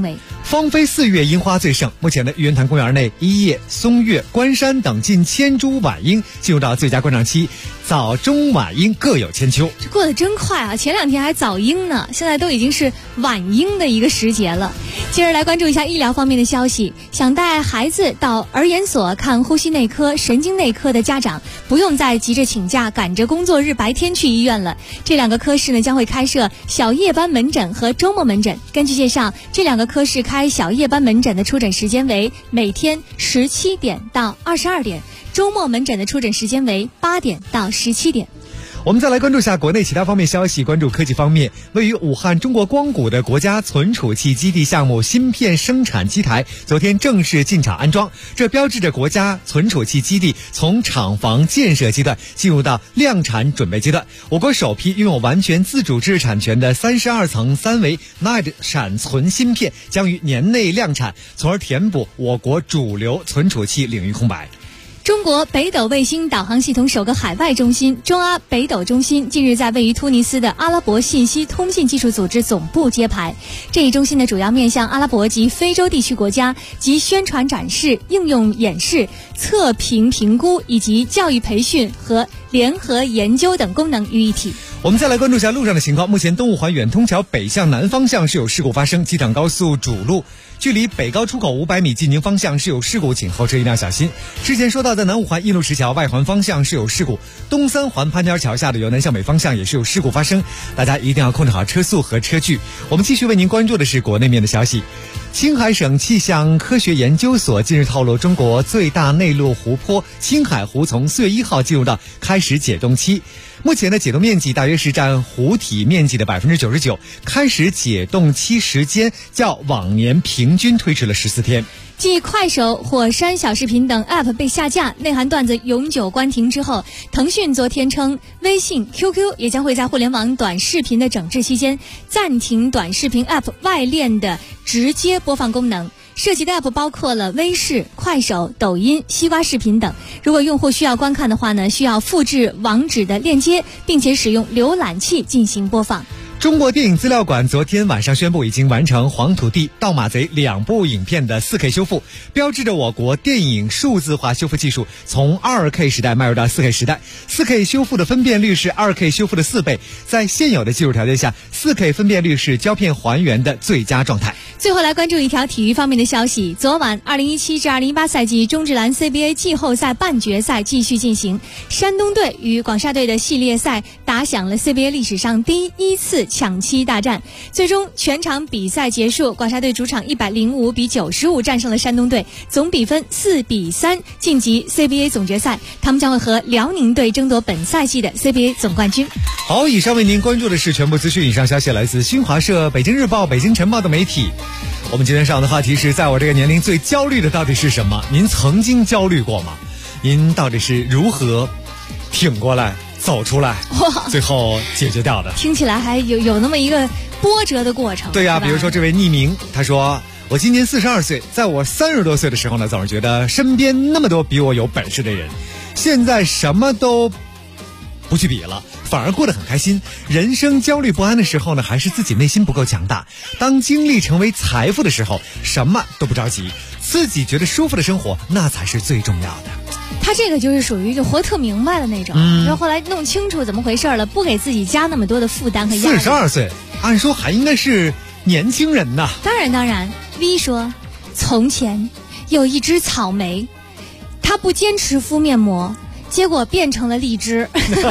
芳菲4月樱花最盛，目前的玉渊潭公园内，一叶、松月、关山等近1000株晚樱进入到最佳观赏期，早中晚樱各有千秋。 这过得真快啊！前2天还早樱呢，现在都已经是晚樱的一个时节了。接着来关注一下医疗方面的消息，想带孩子到儿研所看呼吸内科、神经内科的家长，不用再急着请假赶着工作日白天去医院了。这2个科室呢将会开设小夜班门诊和周末门诊。根据介绍，这2个科室开小夜班门诊的出诊时间为每天17点到22点，周末门诊的出诊时间为8点到17点。 我们再来关注一下国内其他方面消息，关注科技方面，位于武汉中国光谷的国家存储器基地项目芯片生产机台昨天正式进场安装，这标志着国家存储器基地从厂房建设阶段进入到量产准备阶段。我国首批拥有完全自主知识产权的32层3维 NAND 闪存芯片将于年内量产，从而填补我国主流存储器领域空白。 中国北斗卫星导航系统首个海外中心中阿北斗中心近日在位于突尼斯的阿拉伯信息通信技术组织总部揭牌。这一中心呢主要面向阿拉伯及非洲地区国家，及宣传展示、应用演示、测评评估以及教育培训和联合研究等功能于一体。 我们再来关注一下路上的情况。目前东五环远通桥北向南方向是有事故发生，机场高速主路距离北高出口500米进宁方向是有事故，请后车一定要小心。之前说到的南五环印路石桥外环方向是有事故，东3环潘家桥下的由南向北方向也是有事故发生，大家一定要控制好车速和车距。我们继续为您关注的是国内面的消息。青海省气象科学研究所近日透露，中国最大内陆湖泊青海湖从4月1号进入到开始解冻期，目前的解冻面积大约是占湖体面积的99%，开始解冻期时间较往年平均推迟了14天。 继快手、火山小视频等 App 被下架、内涵段子永久关停之后，腾讯昨天称，微信、QQ 也将会在互联网短视频的整治期间暂停短视频 App 外链的直接播放功能。涉及的 App 包括了微视、快手、抖音、西瓜视频等。如果用户需要观看的话呢，需要复制网址的链接，并且使用浏览器进行播放。 中国电影资料馆昨天晚上宣布，已经完成《黄土地》《盗马贼》2部影片的 4K 修复，标志着我国电影数字化修复技术从 2K 时代迈入到 4K 时代。4K 修复的分辨率是 2K 修复的4倍，在现有的技术条件下， 4K 分辨率是胶片还原的最佳状态。 最后来关注一条体育方面的消息，昨晚2017至2018赛季中职篮 CBA 季后赛半决赛继续进行，山东队与广厦队的系列赛打响了 CBA 历史上第一次抢七大战，最终全场比赛结束，广厦队主场105比95战胜了山东队，总比分4比3晋级 CBA 总决赛，他们将会和辽宁队争夺本赛季的 CBA 总冠军。 好，以上为您关注的是全部资讯，以上消息来自新华社、北京日报、北京晨报的媒体。我们今天上的话题是，在我这个年龄最焦虑的到底是什么？您曾经焦虑过吗？您到底是如何挺过来走出来，最后解决掉的？ 听起来还有那么一个波折的过程。 对呀，比如说这位匿名，他说，我今年42岁，在我30多岁的时候呢，总是觉得身边那么多比我有本事的人，现在什么都不去比了，反而过得很开心。人生焦虑不安的时候呢，还是自己内心不够强大。当精力成为财富的时候，什么都不着急，自己觉得舒服的生活，那才是最重要的。 他这个就是属于就活特明白的那种，然后后来弄清楚怎么回事了，不给自己加那么多的负担和压力。 42岁，按说还应该是年轻人呐。 当然 V 说，从前有一只草莓，它不坚持敷面膜，结果变成了荔枝。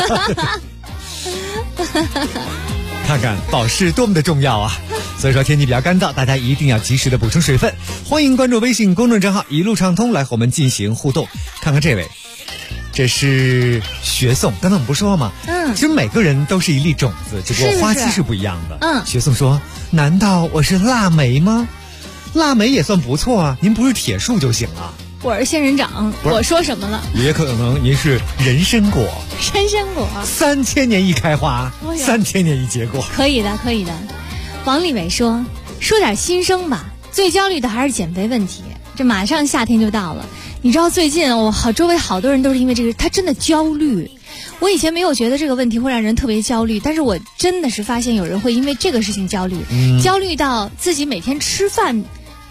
看看保湿多么的重要啊！所以说天气比较干燥，大家一定要及时的补充水分。欢迎关注微信公众账号一路畅通来和我们进行互动。看看这位，这是学颂，刚才我们不说了吗？其实每个人都是一粒种子，只不过花期是不一样的。学颂说，难道我是腊梅吗？腊梅也算不错啊，您不是铁树就行了。 我是仙人掌，我说什么了？ 也可能您是人参果。 人参果 3000年一开花，3000年一结果。 可以的。王立伟说点心声吧，最焦虑的还是减肥问题。这马上夏天就到了，你知道最近周围好多人都是因为这个，他真的焦虑。我以前没有觉得这个问题会让人特别焦虑，但是我真的是发现有人会因为这个事情焦虑，焦虑到自己每天吃饭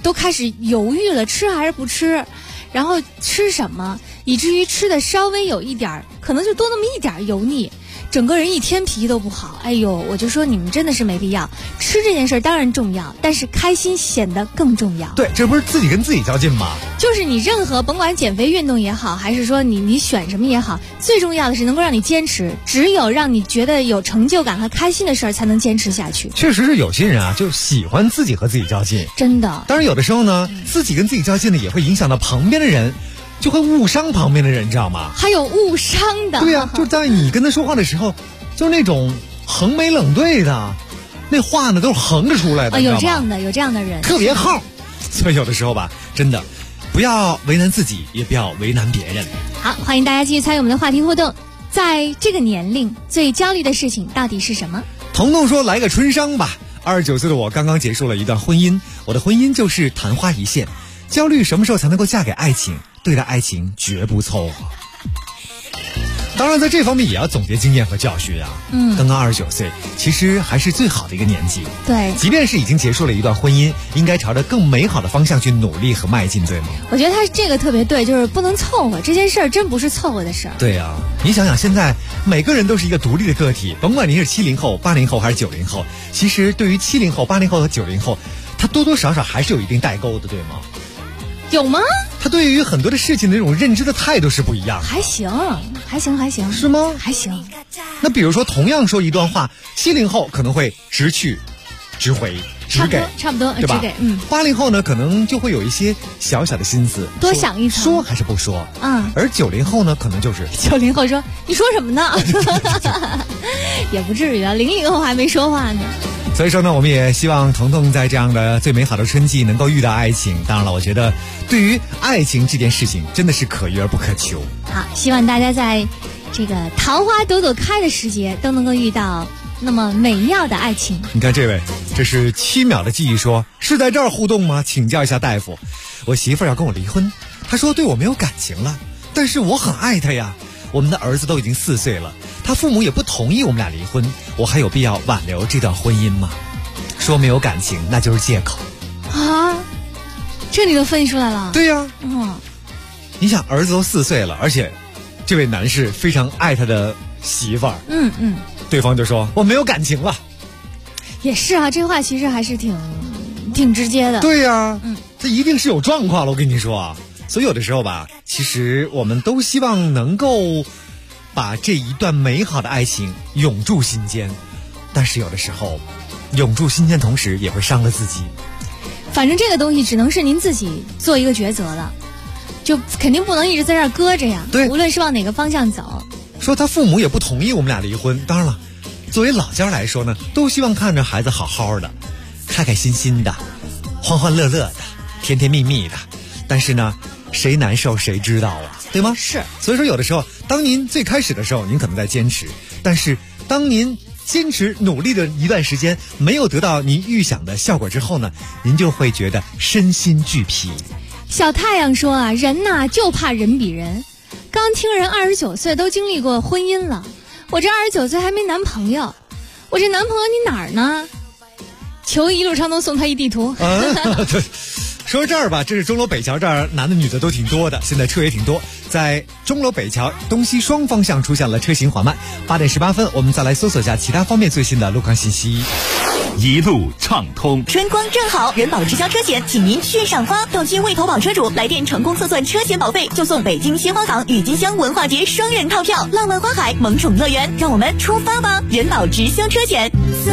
都开始犹豫了，吃还是不吃，然后吃什么，以至于吃的稍微有一点，可能就多那么一点油腻，整个人一天脾气都不好。哎呦，我就说你们真的是没必要。吃这件事当然重要，但是开心显得更重要。 对，这不是自己跟自己较劲吗？ 就是你任何甭管减肥运动也好，还是说你选什么也好，最重要的是能够让你坚持。只有让你觉得有成就感和开心的事儿，才能坚持下去。 确实是有些人啊，就喜欢自己和自己较劲， 真的。 当然有的时候呢，自己跟自己较劲呢，也会影响到旁边的人。就会误伤旁边的人，你知道吗？ 还有误伤的。 对呀，就在你跟他说话的时候，就那种横眉冷对的，那话呢都是横着出来的。 有这样的人， 特别横。所以有的时候吧，真的不要为难自己，也不要为难别人。 好，欢迎大家继续参与我们的话题互动。在这个年龄，最焦虑的事情到底是什么？ 彤彤说：“来个春商吧。29岁的我刚刚结束了一段婚姻，我的婚姻就是昙花一现。焦虑什么时候才能够嫁给爱情？对待爱情绝不凑合。当然在这方面也要总结经验和教训啊。刚刚29岁其实还是最好的一个年纪。 对， 即便是已经结束了一段婚姻，应该朝着更美好的方向去努力和迈进，对吗？ 我觉得他这个特别对，就是不能凑合，这件事儿真不是凑合的事儿。 对啊，你想想现在每个人都是一个独立的个体，甭管你是70后、80后还是90后，其实对于70后、80后和90后，他多多少少还是有一定代沟的，对吗？ 有吗？ 他对于很多的事情的那种认知的态度是不一样的。 还行， 是吗？ 还行。 那比如说同样说一段话，70后可能会直去直回直给， 差不多对吧？80后呢可能就会有一些小小的心思， 多想一层， 说还是不说。而90后呢可能就是 90后说你说什么呢？也不至于啊，00后还没说话呢。 所以说呢，我们也希望彤彤在这样的最美好的春季能够遇到爱情。当然了，我觉得对于爱情这件事情真的是可遇而不可求。 好，希望大家在这个桃花朵朵开的时节都能够遇到那么美妙的爱情。 你看这位，这是7秒的记忆说，是在这儿互动吗？请教一下大夫，我媳妇儿要跟我离婚，她说对我没有感情了，但是我很爱她呀。我们的儿子都已经4岁了，他父母也不同意我们俩离婚，我还有必要挽留这段婚姻吗？说没有感情那就是借口啊！这你都分析出来了？ 对呀。你想儿子都4岁了，而且这位男士非常爱他的媳妇儿，对方就说我没有感情了。 也是啊，这话其实还是挺直接的。 对呀，这一定是有状况了，我跟你说啊。所以有的时候吧，其实我们都希望能够把这一段美好的爱情永驻心间，但是有的时候永驻心间同时也会伤了自己。 反正这个东西只能是您自己做一个抉择的，就肯定不能一直在这儿搁着呀。 对， 无论是往哪个方向走。 说他父母也不同意我们俩离婚，当然了，作为老家来说呢，都希望看着孩子好好的，开开心心的，欢欢乐乐的，甜甜蜜蜜的。但是呢，谁难受谁知道啊，对吗？ 是。 所以说有的时候，当您最开始的时候，您可能在坚持，但是当您坚持努力的一段时间，没有得到您预想的效果之后呢，您就会觉得身心俱疲。 小太阳说啊，人呐就怕人比人。刚听人29岁都经历过婚姻了，我这29岁还没男朋友，我这男朋友你哪儿呢？求一路畅通送他一地图。 说这儿吧，这是钟楼北桥这儿男的女的都挺多的，现在车也挺多，在钟楼北桥东西双方向出现了车行缓慢。8点18分，我们再来搜索一下其他方面最新的路况信息。 一路畅通， 春光正好，人保直销车险，请您炫上花。到期未投保车主来电成功测算车险保费，就送北京鲜花港郁金香文化节双人套票，浪漫花海萌宠乐园，让我们出发吧！人保直销车险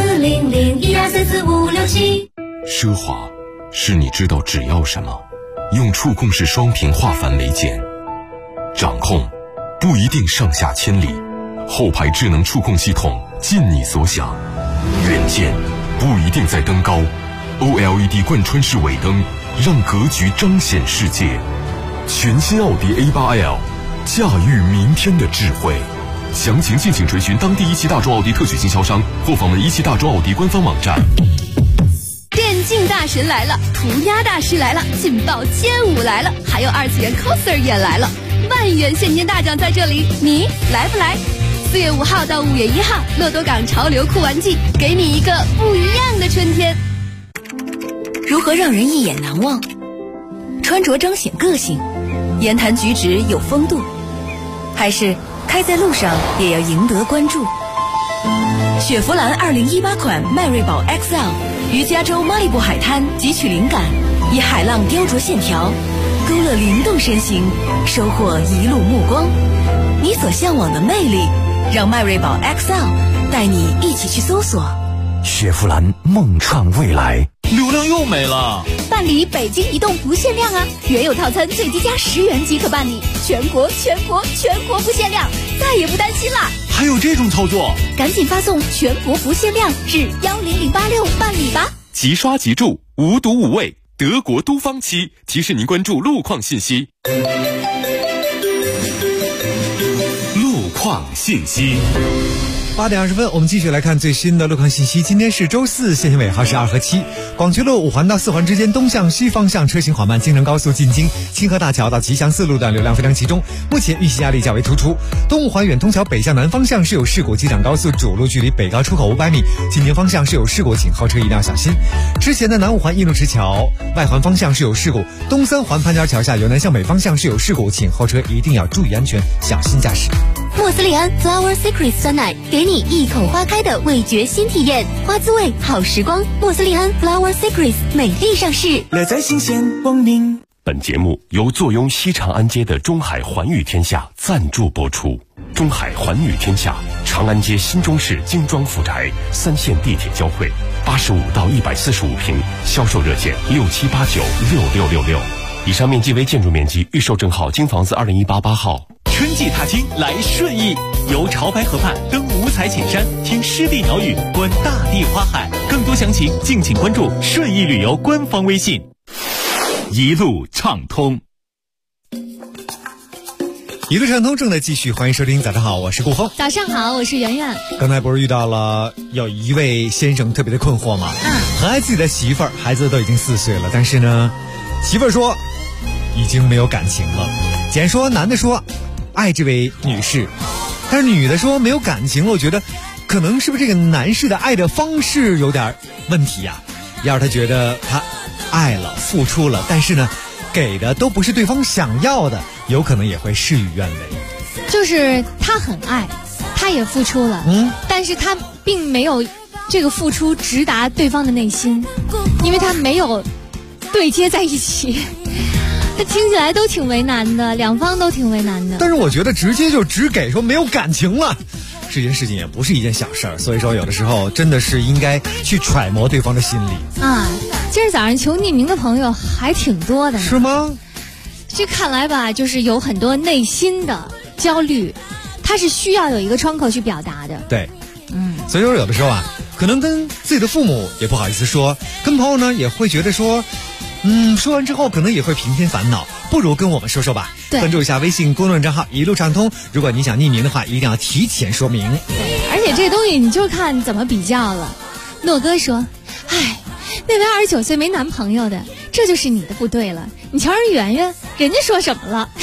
，40012344567。 奢华是你知道只要什么，用触控式双屏化繁为简。掌控不一定上下千里，后排智能触控系统尽你所想。远见不一定在登高， OLED 贯穿式尾灯让格局彰显世界。全新奥迪 A8L， 驾驭明天的智慧。详情敬请垂询当地一汽大众奥迪特许经销商或访问一汽大众奥迪官方网站。 电竞大神来了，涂鸦大师来了，劲爆街舞来了，还有二次元 coser 也来了，万元现金大奖在这里，你来不来？4月5号到5月1号，乐多港潮流酷玩季，给你一个不一样的春天。 如何让人一眼难忘？穿着彰显个性，言谈举止有风度，还是开在路上也要赢得关注？雪佛兰2018款迈锐宝 XL 于加州马里布海滩汲取灵感，以海浪雕琢线条，勾勒灵动身形，收获一路目光。你所向往的魅力，让迈锐宝 XL 带你一起去搜索。 雪佛兰梦创未来， 流量又没了。 办理北京移动不限量啊，原有套餐最低加10元即可办理，全国不限量，再也不担心啦。 还有这种操作？ 赶紧发送全国不限量至10086办理吧。 即刷即住，无毒无味，德国都方期提示您关注路况信息。路况信息。 8点20分，我们继续来看最新的路况信息。今天是周四，限行尾号是2和7。广渠路5环到4环之间东向西方向车行缓慢，京承高速进京清河大桥到吉祥寺路段流量非常集中，目前运行压力较为突出。东5环远通桥北向南方向是有事故，机场高速主路距离北高出口500米，进京方向是有事故，请后车一定要小心。之前的南5环印路池桥外环方向是有事故，东3环潘家桥下由南向北方向是有事故，请后车一定要注意安全，小心驾驶。 莫斯利安 Flower Secret 酸奶，给你一口花开的味觉新体验，花滋味好时光。莫斯利安 Flower Secret 美丽上市， 乐在新鲜光明。 本节目由坐拥西长安街的中海环宇天下赞助播出。中海环宇天下，长安街新中式精装富宅，3线地铁交汇，85到145平，销售热线67896666。以上面积为建筑面积，预售证号京房子2018-8号。 春季踏青来顺义，游潮白河畔，登五彩浅山，听湿地鸟语，观大地花海。更多详情敬请关注顺义旅游官方微信。 一路畅通， 一路畅通正在继续，欢迎收听。早上好，我是顾峰。 早上好，我是圆圆。 刚才不是遇到了有一位先生特别的困惑吗？很爱自己的媳妇儿，孩子都已经4岁了，但是呢，媳妇儿说已经没有感情了。既然说男的说爱这位女士，但是女的说没有感情了，我觉得可能是不是这个男士的爱的方式有点问题呀？要是他觉得他爱了付出了，但是呢给的都不是对方想要的，有可能也会事与愿违。 就是他很爱，他也付出了，但是他并没有这个付出直达对方的内心，因为他没有对接在一起。这听起来都挺为难的，两方都挺为难的。 但是我觉得直接就只给说没有感情了，这件事情也不是一件小事儿，所以说有的时候真的是应该去揣摩对方的心理啊。今儿早上求匿名的朋友还挺多的呢， 是吗？ 这看来吧，就是有很多内心的焦虑，他是需要有一个窗口去表达的。 对，所以说有的时候啊，可能跟自己的父母也不好意思说，跟朋友呢也会觉得说说完之后可能也会平添烦恼，不如跟我们说说吧。关注一下微信公众账号一路畅通，如果你想匿名的话，一定要提前说明。 对，而且这东西你就看怎么比较了。诺哥说，哎，那位29岁没男朋友的，这就是你的不对了。你瞧人圆圆，人家说什么了？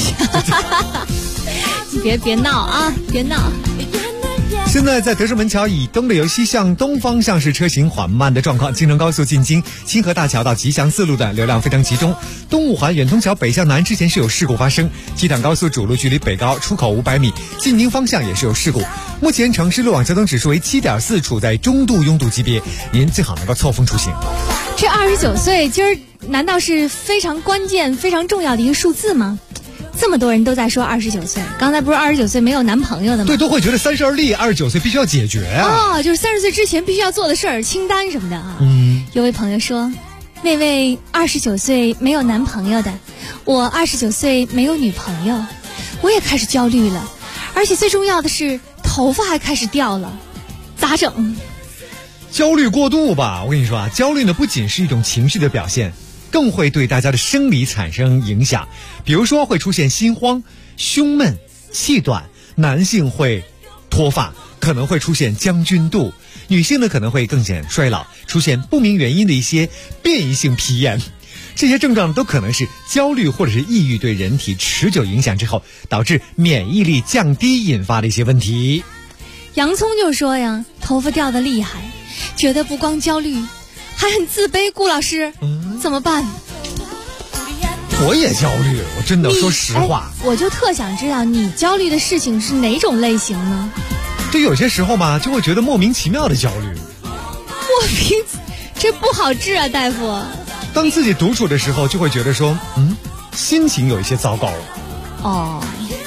你别闹啊，别闹。 现在在德胜门桥以东的由西向东方向是车行缓慢的状况，京承高速进京清河大桥到吉祥寺路段流量非常集中。东5环远通桥北向南之前是有事故发生，机场高速主路距离北高出口500米，进京方向也是有事故。目前城市路网交通指数为7.4，处在中度拥堵级别，您最好能够错峰出行。 这29岁今儿难道是非常关键非常重要的一个数字吗？这么多人都在说29岁，刚才不是29岁没有男朋友的吗？ 对，都会觉得30而立，29岁必须要解决啊。 哦，就是30岁之前必须要做的事儿清单什么的啊。有位朋友说，那位29岁没有男朋友的，我29岁没有女朋友，我也开始焦虑了，而且最重要的是头发还开始掉了，咋整？ 焦虑过度吧，我跟你说啊，焦虑呢不仅是一种情绪的表现，更会对大家的生理产生影响，比如说会出现心慌、胸闷、气短，男性会脱发，可能会出现将军肚，女性呢可能会更显衰老，出现不明原因的一些变异性皮炎。这些症状都可能是焦虑或者是抑郁对人体持久影响之后，导致免疫力降低引发的一些问题。 洋葱就说呀，头发掉得厉害，觉得不光焦虑还很自卑，顾老师。 怎么办？ 我也焦虑，我真的说实话， 我就特想知道你焦虑的事情是哪种类型呢？ 就有些时候吧，就会觉得莫名其妙的焦虑。 这不好治啊，大夫。 当自己独处的时候，就会觉得说，心情有一些糟糕。 哦。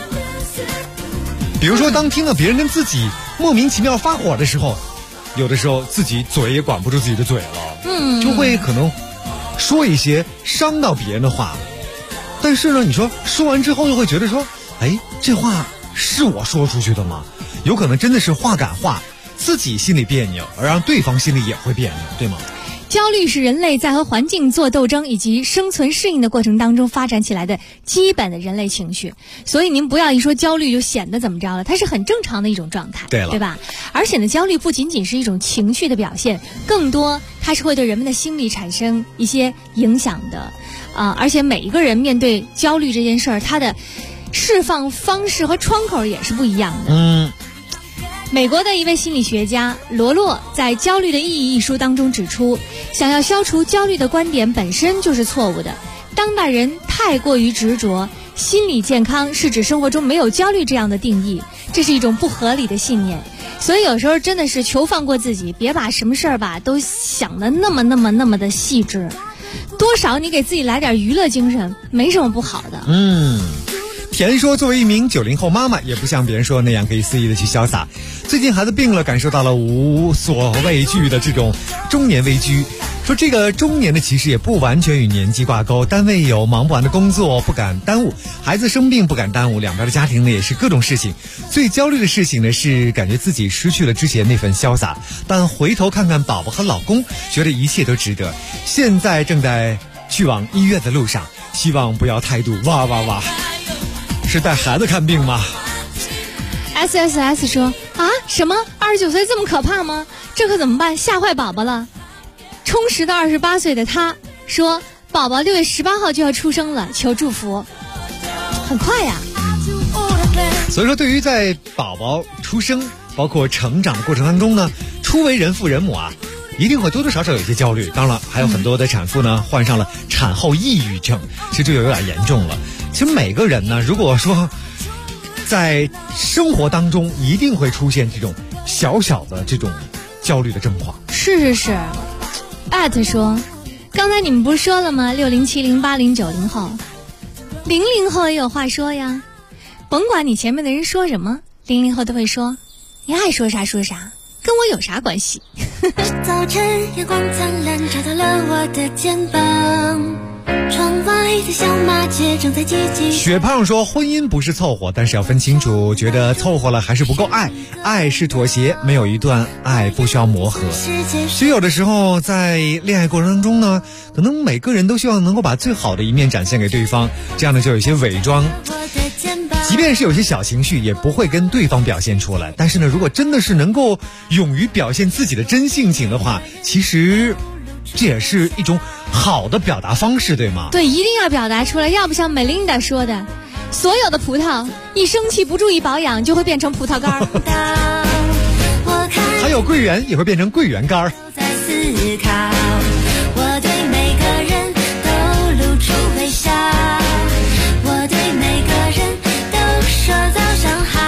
比如说，当听到别人跟自己莫名其妙发火的时候，有的时候自己嘴也管不住自己的嘴了，就会可能说一些伤到别人的话。但是呢，你说说完之后又会觉得说，这话是我说出去的吗？有可能真的是话赶话，自己心里别扭，而让对方心里也会别扭，对吗？ 焦虑是人类在和环境做斗争以及生存适应的过程当中发展起来的基本的人类情绪，所以您不要一说焦虑就显得怎么着了，它是很正常的一种状态，对吧？而且呢，焦虑不仅仅是一种情绪的表现，更多它是会对人们的心理产生一些影响的，而且每一个人面对焦虑这件事儿，它的释放方式和窗口也是不一样的。美国的一位心理学家罗洛在《焦虑的意义》一书当中指出，想要消除焦虑的观点本身就是错误的。当代人太过于执着，心理健康是指生活中没有焦虑这样的定义，这是一种不合理的信念。所以有时候真的是求放过自己，别把什么事儿吧都想得那么的细致。多少你给自己来点娱乐精神，没什么不好的。 田说，作为一名90后妈妈，也不像别人说那样可以肆意的去潇洒。最近孩子病了，感受到了无所畏惧的这种中年危机。说这个中年的其实也不完全与年纪挂钩，单位有忙不完的工作不敢耽误，孩子生病不敢耽误，两边的家庭呢也是各种事情。最焦虑的事情呢是感觉自己失去了之前那份潇洒，但回头看看宝宝和老公，觉得一切都值得。现在正在去往医院的路上，希望不要态度哇哇哇。是带孩子看病吗？ SSS 说什么29岁这么可怕吗？这可怎么办？吓坏宝宝了。充实的28岁的他说，宝宝6月18号就要出生了，求祝福。很快呀。 所以说，对于在宝宝出生包括成长的过程当中呢，初为人父人母一定会多多少少有些焦虑。当然还有很多的产妇呢患上了产后抑郁症，其实就有点严重了。其实每个人呢，如果说在生活当中一定会出现这种小小的这种焦虑的症状。 是说，刚才你们不是说了吗？60、70、80、90后，00后也有话说呀。甭管你前面的人说什么，00后都会说，你爱说啥说啥，跟我有啥关系？ 早晨阳光灿烂，照到了我的肩膀。窗外的小麻雀正在叽叽。 雪胖说，婚姻不是凑合，但是要分清楚，觉得凑合了还是不够爱，爱是妥协，没有一段爱不需要磨合。所以有的时候在恋爱过程当中呢，可能每个人都希望能够把最好的一面展现给对方，这样呢就有一些伪装，即便是有些小情绪也不会跟对方表现出来。但是呢，如果真的是能够勇于表现自己的真性情的话，其实这也是一种好的表达方式，对吗？ 对，一定要表达出来，要不像 Melinda 说的，所有的葡萄一生气不注意保养就会变成葡萄干还有桂圆也会变成桂圆干。 在思考，我对每个人都露出微笑，我对每个人都说早上好。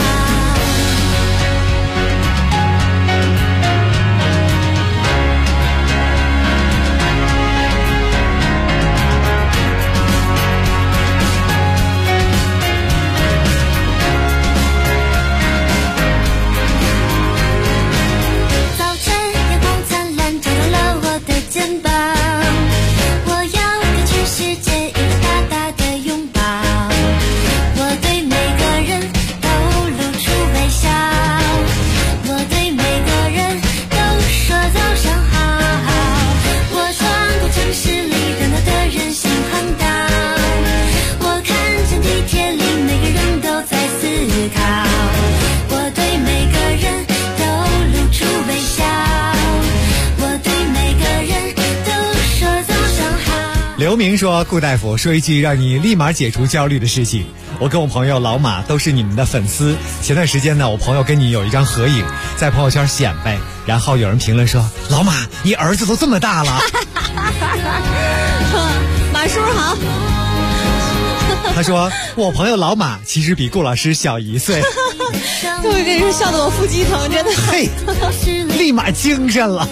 刘明说，顾大夫说一句让你立马解除焦虑的事情，我跟我朋友老马都是你们的粉丝，前段时间呢，我朋友跟你有一张合影在朋友圈显摆，然后有人评论说，老马你儿子都这么大了马叔好。 他说我朋友老马其实比顾老师小1岁。 我跟你说，笑得我腹肌疼，真的。 嘿，立马精神了。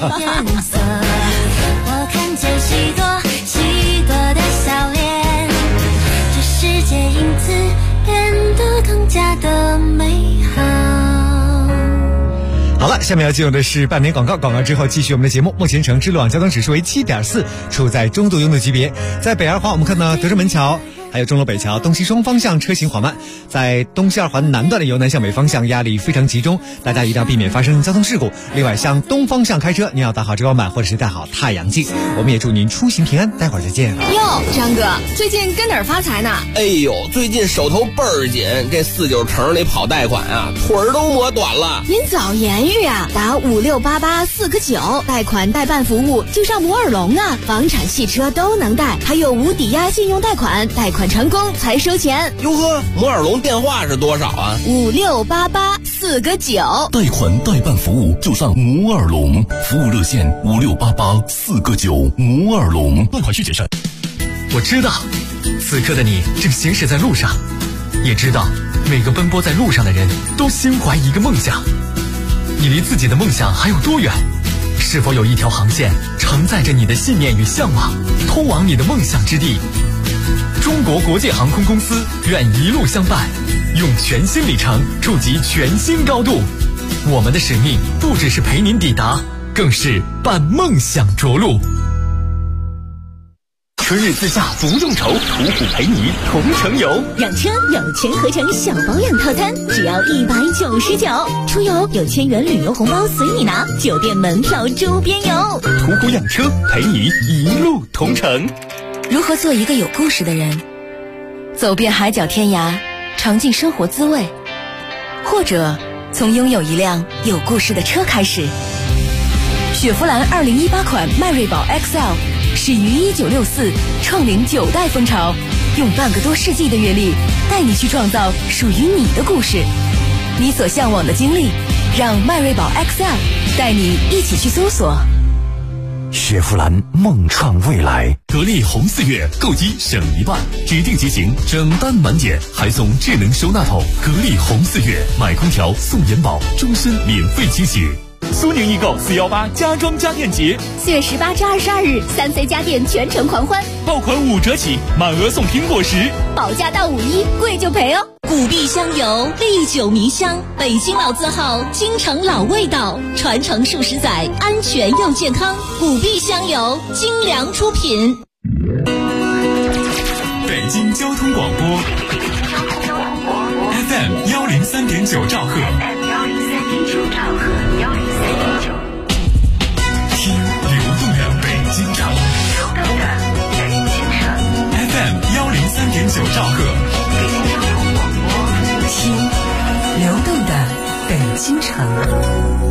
我看见许多的笑脸，这世界因此变得更加的美好。 好了，下面要进入的是半点广告，广告之后继续我们的节目。目前城市路网交通指数为7.4，处在中度拥堵级别。在北二环，我们看到德胜门桥还有钟楼北桥东西双方向车行缓慢，在东西二环南段的由南向北方向压力非常集中，大家一定要避免发生交通事故。另外，向东方向开车，您要打好遮光板或者是戴好太阳镜。我们也祝您出行平安，待会儿再见。 哟，张哥，最近跟哪儿发财呢？ 哎呦，最近手头倍儿紧，这49城里跑贷款啊，腿儿都磨短了。 您早言语啊，打56884个9，贷款代办服务就上摩尔龙啊，房产汽车都能贷，还有无抵押信用贷款，贷款成功才收钱。 哟呵，摩尔龙电话是多少啊 ？56884个9， 贷款代办服务就上摩尔龙，服务热线56884个9，摩尔龙。贷款需谨慎。 我知道，此刻的你正行驶在路上，也知道每个奔波在路上的人都心怀一个梦想。你离自己的梦想还有多远？是否有一条航线承载着你的信念与向往，通往你的梦想之地？中国国际航空公司愿一路相伴，用全新里程触及全新高度。我们的使命不只是陪您抵达，更是伴梦想着陆。春日自驾不用愁，途虎陪你同城游。 养车有全合成小保养套餐，只要199；出游有1000元旅游红包随你拿，酒店门票周边游。 途虎养车陪你一路同城。 如何做一个有故事的人？走遍海角天涯，尝尽生活滋味，或者从拥有一辆有故事的车开始。雪佛兰2018款迈锐宝 XL 始于1964，创领9代风潮，用半个多世纪的阅历，带你去创造属于你的故事。你所向往的经历，让迈锐宝 XL 带你一起去搜索。 雪佛兰梦创未来， 格力红4月购机省1半，指定机型整单满减，还送智能收纳桶。格力红4月买空调送延保，终身免费清洗。苏宁易购418家装家电节 ，4月18至22日，3C 家电全程狂欢， 爆款5折起，满额送苹果10， 保价到51，贵就赔哦。 古碧香油，历久弥香，北京老字号，京城老味道，传承数十载，安全又健康。古碧香油，精良出品。 北京交通广播 FM 103.9兆赫。听流动的北京城，FM 103.9兆赫， 听流动的北京城。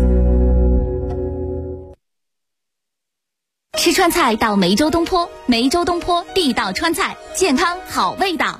吃川菜到梅州东坡，梅州东坡地道川菜，健康好味道。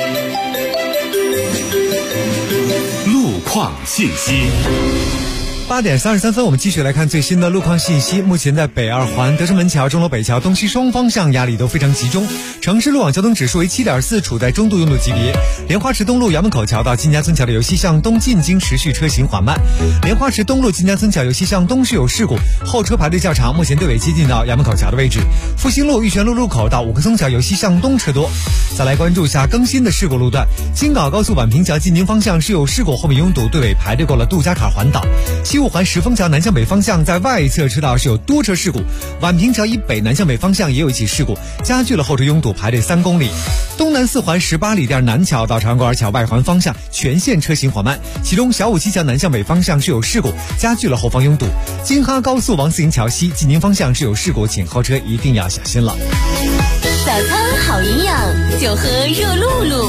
路况信息。 8点33分，我们继续来看最新的路况信息。目前在北二环、德胜门桥、钟楼北桥东西双方向压力都非常集中，城市路网交通指数为7.4，处在中度拥堵级别。莲花池东路杨门口桥到金家村桥的由西向东进京持续车行缓慢。莲花池东路金家村桥由西向东是有事故，后车排队较长，目前队尾接近到杨门口桥的位置。复兴路玉泉路路口到五棵松桥由西向东车多。再来关注一下更新的事故路段，京港高速宛平桥进京方向是有事故，后面拥堵，队尾排队过了杜家坎环岛。西五环石峰桥南向北方向在外侧车道是有多车事故，宛平桥以北南向北方向也有一起事故，加剧了后车拥堵，排队3公里。东南4环18里店南桥到长公园桥外环方向全线车行缓慢，其中小武七桥南向北方向是有事故，加剧了后方拥堵。京哈高速王四营桥西进京方向是有事故，请后车一定要小心了。 早餐好营养，就喝热露露。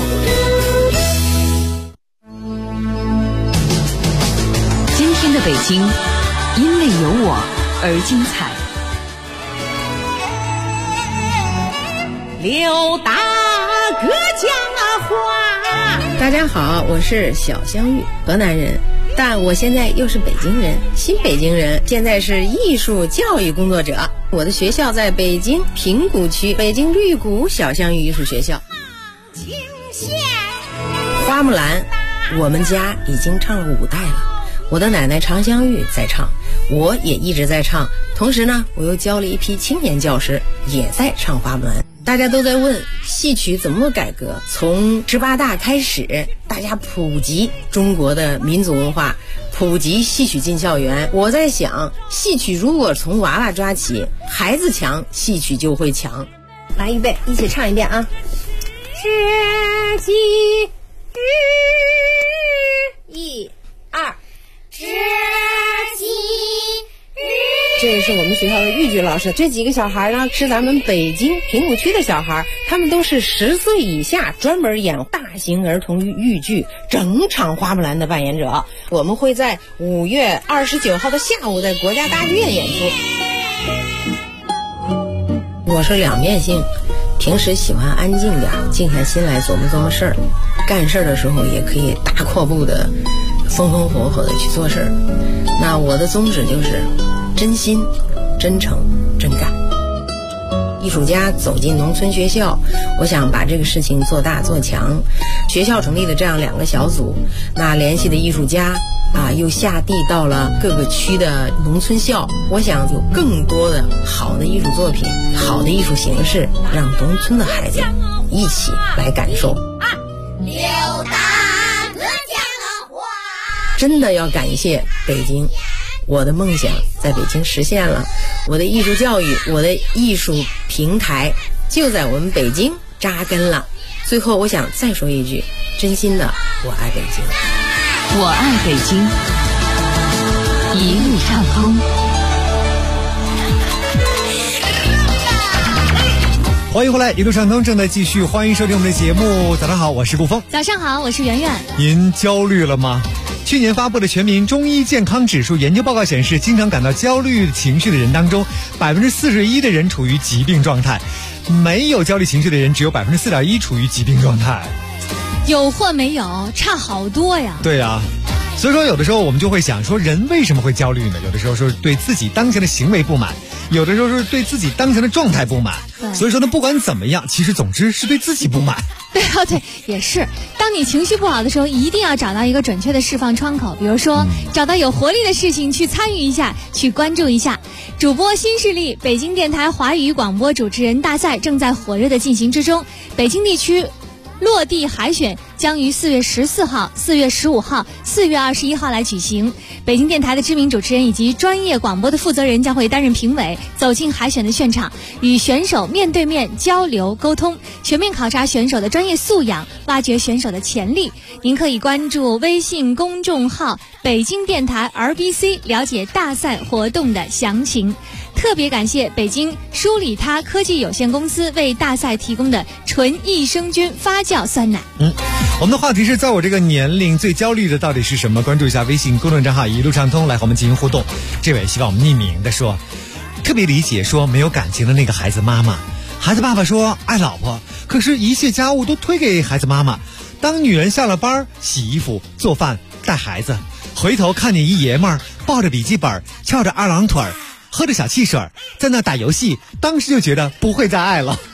今天的北京，因为有我而精彩。 刘大哥讲话。大家好，我是小香玉，河南人， 但我现在又是北京人，新北京人，现在是艺术教育工作者。我的学校在北京平谷区北京绿谷小香玉艺术学校。花木兰，我们家已经唱了5代了，我的奶奶常香玉在唱，我也一直在唱，同时呢，我又教了一批青年教师，也在唱花木兰。大家都在问戏曲怎么改革，从18大开始，大家普及中国的民族文化，普及戏曲进校园。我在想，戏曲如果从娃娃抓起，孩子强，戏曲就会强。来，预备，一起唱一遍啊！十几日，1、2，十几日。这是我们学校的豫剧老师，这几个小孩呢是咱们北京平谷区的小孩，他们都是10岁以下，专门演大型儿童豫剧整场花木兰的扮演者。我们会在5月29号的下午在国家大剧院演出。我是两面性，平时喜欢安静点，静下心来琢磨事儿，干事的时候也可以大阔步的风风火火的去做事儿。那我的宗旨就是真心、真诚、真干。艺术家走进农村学校，我想把这个事情做大做强。学校成立的这样2个小组，那联系的艺术家又下地到了各个区的农村校，我想有更多的好的艺术作品、好的艺术形式，让农村的孩子一起来感受。真的要感谢北京，我的梦想在北京实现了，我的艺术教育，我的艺术平台就在我们北京扎根了。最后我想再说一句，真心的，我爱北京， 我爱北京，一路畅通。 欢迎回来，一路畅通正在继续，欢迎收听我们的节目。早上好，我是顾峰。 早上好，我是圆圆。 您焦虑了吗？去年发布的全民中医健康指数研究报告显示，经常感到焦虑情绪的人当中，41%的人处于疾病状态，没有焦虑情绪的人只有4.1%处于疾病状态。 有或没有，差好多呀。 对呀。所以说有的时候我们就会想说，人为什么会焦虑呢？有的时候是对自己当前的行为不满，有的时候是对自己当前的状态不满。所以说呢，不管怎么样，其实总之是对自己不满。 对对，也是。当你情绪不好的时候，一定要找到一个准确的释放窗口，比如说找到有活力的事情去参与一下，去关注一下。主播新势力北京电台华语广播主持人大赛正在火热的进行之中，北京地区落地海选将于4月14号、4月15号、4月21号来举行。北京电台的知名主持人以及专业广播的负责人将会担任评委，走进海选的现场，与选手面对面交流沟通，全面考察选手的专业素养，挖掘选手的潜力。您可以关注微信公众号北京电台 RBC 了解大赛活动的详情。特别感谢北京舒里他科技有限公司为大赛提供的纯益生菌发酵酸奶。 我们的话题是在我这个年龄最焦虑的到底是什么？关注一下微信公众账号一路畅通来和我们进行互动。这位希望我们匿名的说，特别理解说没有感情的那个孩子妈妈，孩子爸爸说爱老婆，可是一切家务都推给孩子妈妈。当女人下了班，洗衣服、做饭、带孩子，回头看见一爷们儿抱着笔记本，翘着二郎腿，喝着小汽水，在那打游戏，当时就觉得不会再爱了。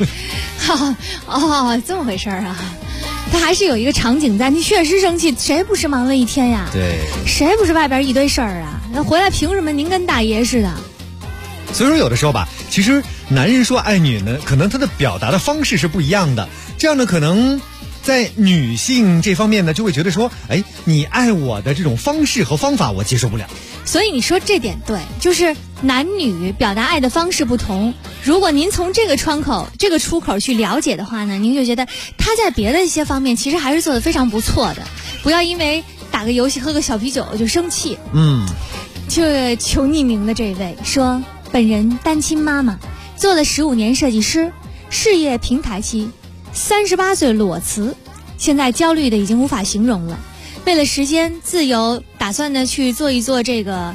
这么回事啊？他还是有一个场景在，你确实生气，谁不是忙了一天呀？ 对， 谁不是外边一堆事儿啊？那回来凭什么您跟大爷似的？ 所以说有的时候吧，其实男人说爱女呢，可能他的表达的方式是不一样的。这样呢，可能在女性这方面呢，就会觉得说，哎，你爱我的这种方式和方法我接受不了。 所以你说这点对，就是男女表达爱的方式不同。如果您从这个窗口、这个出口去了解的话呢，您就觉得他在别的一些方面其实还是做得非常不错的。不要因为打个游戏、喝个小啤酒就生气。就求匿名的这位说，本人单亲妈妈，做了15年设计师，事业平台期，38岁裸辞，现在焦虑的已经无法形容了。为了时间自由，打算呢去做一做这个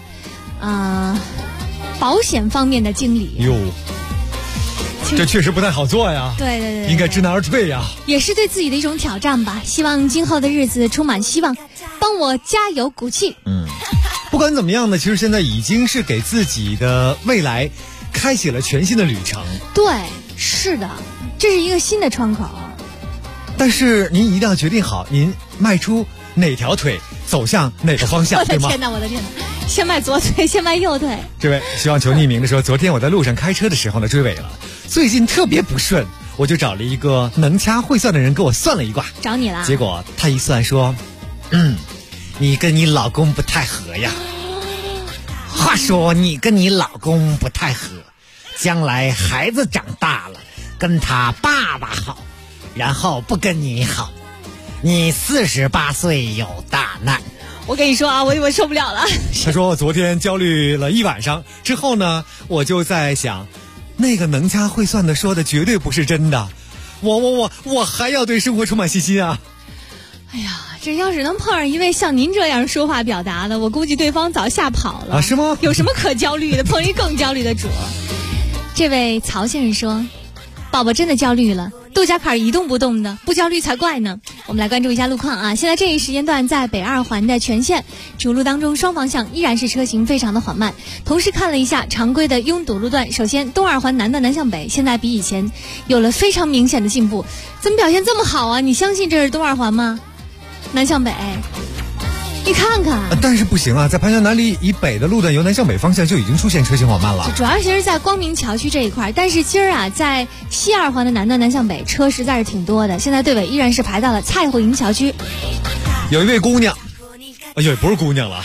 保险方面的经理。 哟，这确实不太好做呀。 对， 应该知难而退呀。 也是对自己的一种挑战吧。希望今后的日子充满希望， 帮我加油鼓气。 不管怎么样呢，其实现在已经是给自己的未来开启了全新的旅程。 对，是的，这是一个新的窗口。 但是您一定要决定好，您迈出哪条腿，走向哪个方向，对吗？ 我的天哪，我的天哪！先迈左腿，先迈右腿。 这位希望求匿名的说，昨天我在路上开车的时候呢，追尾了，最近特别不顺，我就找了一个能掐会算的人给我算了一卦。 找你了？ 结果他一算说，你跟你老公不太合呀。话说你跟你老公不太合，将来孩子长大了，跟他爸爸好，然后不跟你好，你48岁有大难。 我跟你说啊，我受不了了。 他说我昨天焦虑了一晚上之后呢，我就在想，那个能掐会算的说的绝对不是真的，我还要对生活充满信心啊。 哎呀，这要是能碰上一位像您这样说话表达的，我估计对方早吓跑了。 是吗？ 有什么可焦虑的？碰一更焦虑的主。这位曹先生说，宝宝真的焦虑了，杜家坎一动不动的，不焦虑才怪呢。我们来关注一下路况啊，现在这一时间段在北2环的全线主路当中，双方向依然是车行非常的缓慢。同时看了一下常规的拥堵路段，首先东2环南段南向北现在比以前有了非常明显的进步。怎么表现这么好啊？你相信这是东2环吗？南向北，你看看。 但是不行啊，在盘江南里以北的路段，由南向北方向就已经出现车行缓慢了。 主要其实在光明桥区这一块，但是今儿啊，在西2环的南段南向北车实在是挺多的，现在队尾依然是排到了蔡户营桥区。 有一位姑娘，也不是姑娘了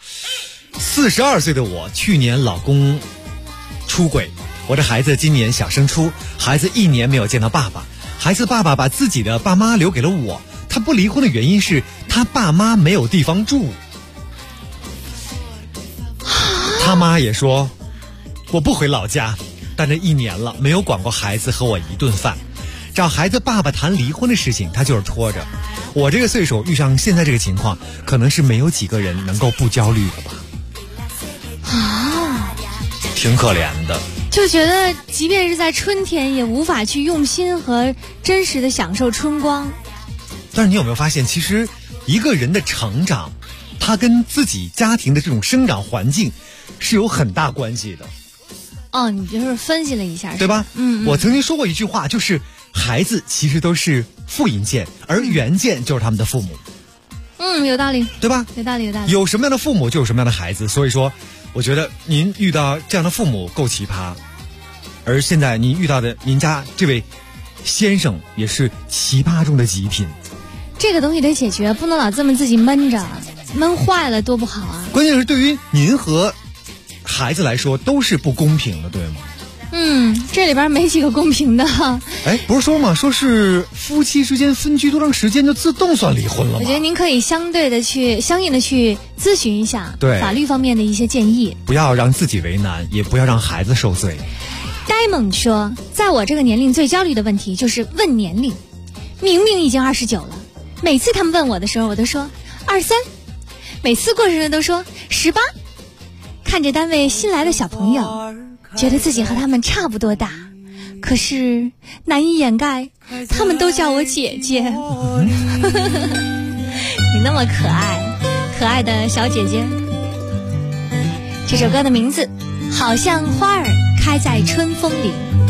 ，42岁的我，去年老公出轨，我的孩子今年小升初，孩子1年没有见到爸爸，孩子爸爸把自己的爸妈留给了我。他不离婚的原因是他爸妈没有地方住。他妈也说我不回老家，但这1年了没有管过孩子和我一顿饭。找孩子爸爸谈离婚的事情他就是拖着。我这个岁数遇上现在这个情况，可能是没有几个人能够不焦虑的吧。挺可怜的， 就觉得即便是在春天也无法去用心和真实的享受春光。 但是你有没有发现，其实一个人的成长，他跟自己家庭的这种生长环境是有很大关系的。 哦，你就是分析了一下， 对吧？我曾经说过一句话，就是孩子其实都是复印件，而原件就是他们的父母。 有道理， 对吧？ 有道理。 有什么样的父母就有什么样的孩子，所以说我觉得您遇到这样的父母够奇葩，而现在您遇到的您家这位先生也是奇葩中的极品。 这个东西得解决，不能老这么自己闷着，闷坏了多不好啊。 关键是对于您和孩子来说都是不公平的，对吗？ 这里边没几个公平的。 不是说吗？说是夫妻之间分居多长时间就自动算离婚了吗？ 我觉得您可以相应的去咨询一下法律方面的一些建议， 不要让自己为难，也不要让孩子受罪。 Diamond 说，在我这个年龄最焦虑的问题就是问年龄，明明已经29了，每次他们问我的时候我都说23，每次过生日都说18，看着单位新来的小朋友，觉得自己和他们差不多大，可是难以掩盖他们都叫我姐姐。你那么可爱，可爱的小姐姐。这首歌的名字好像花儿开在春风里。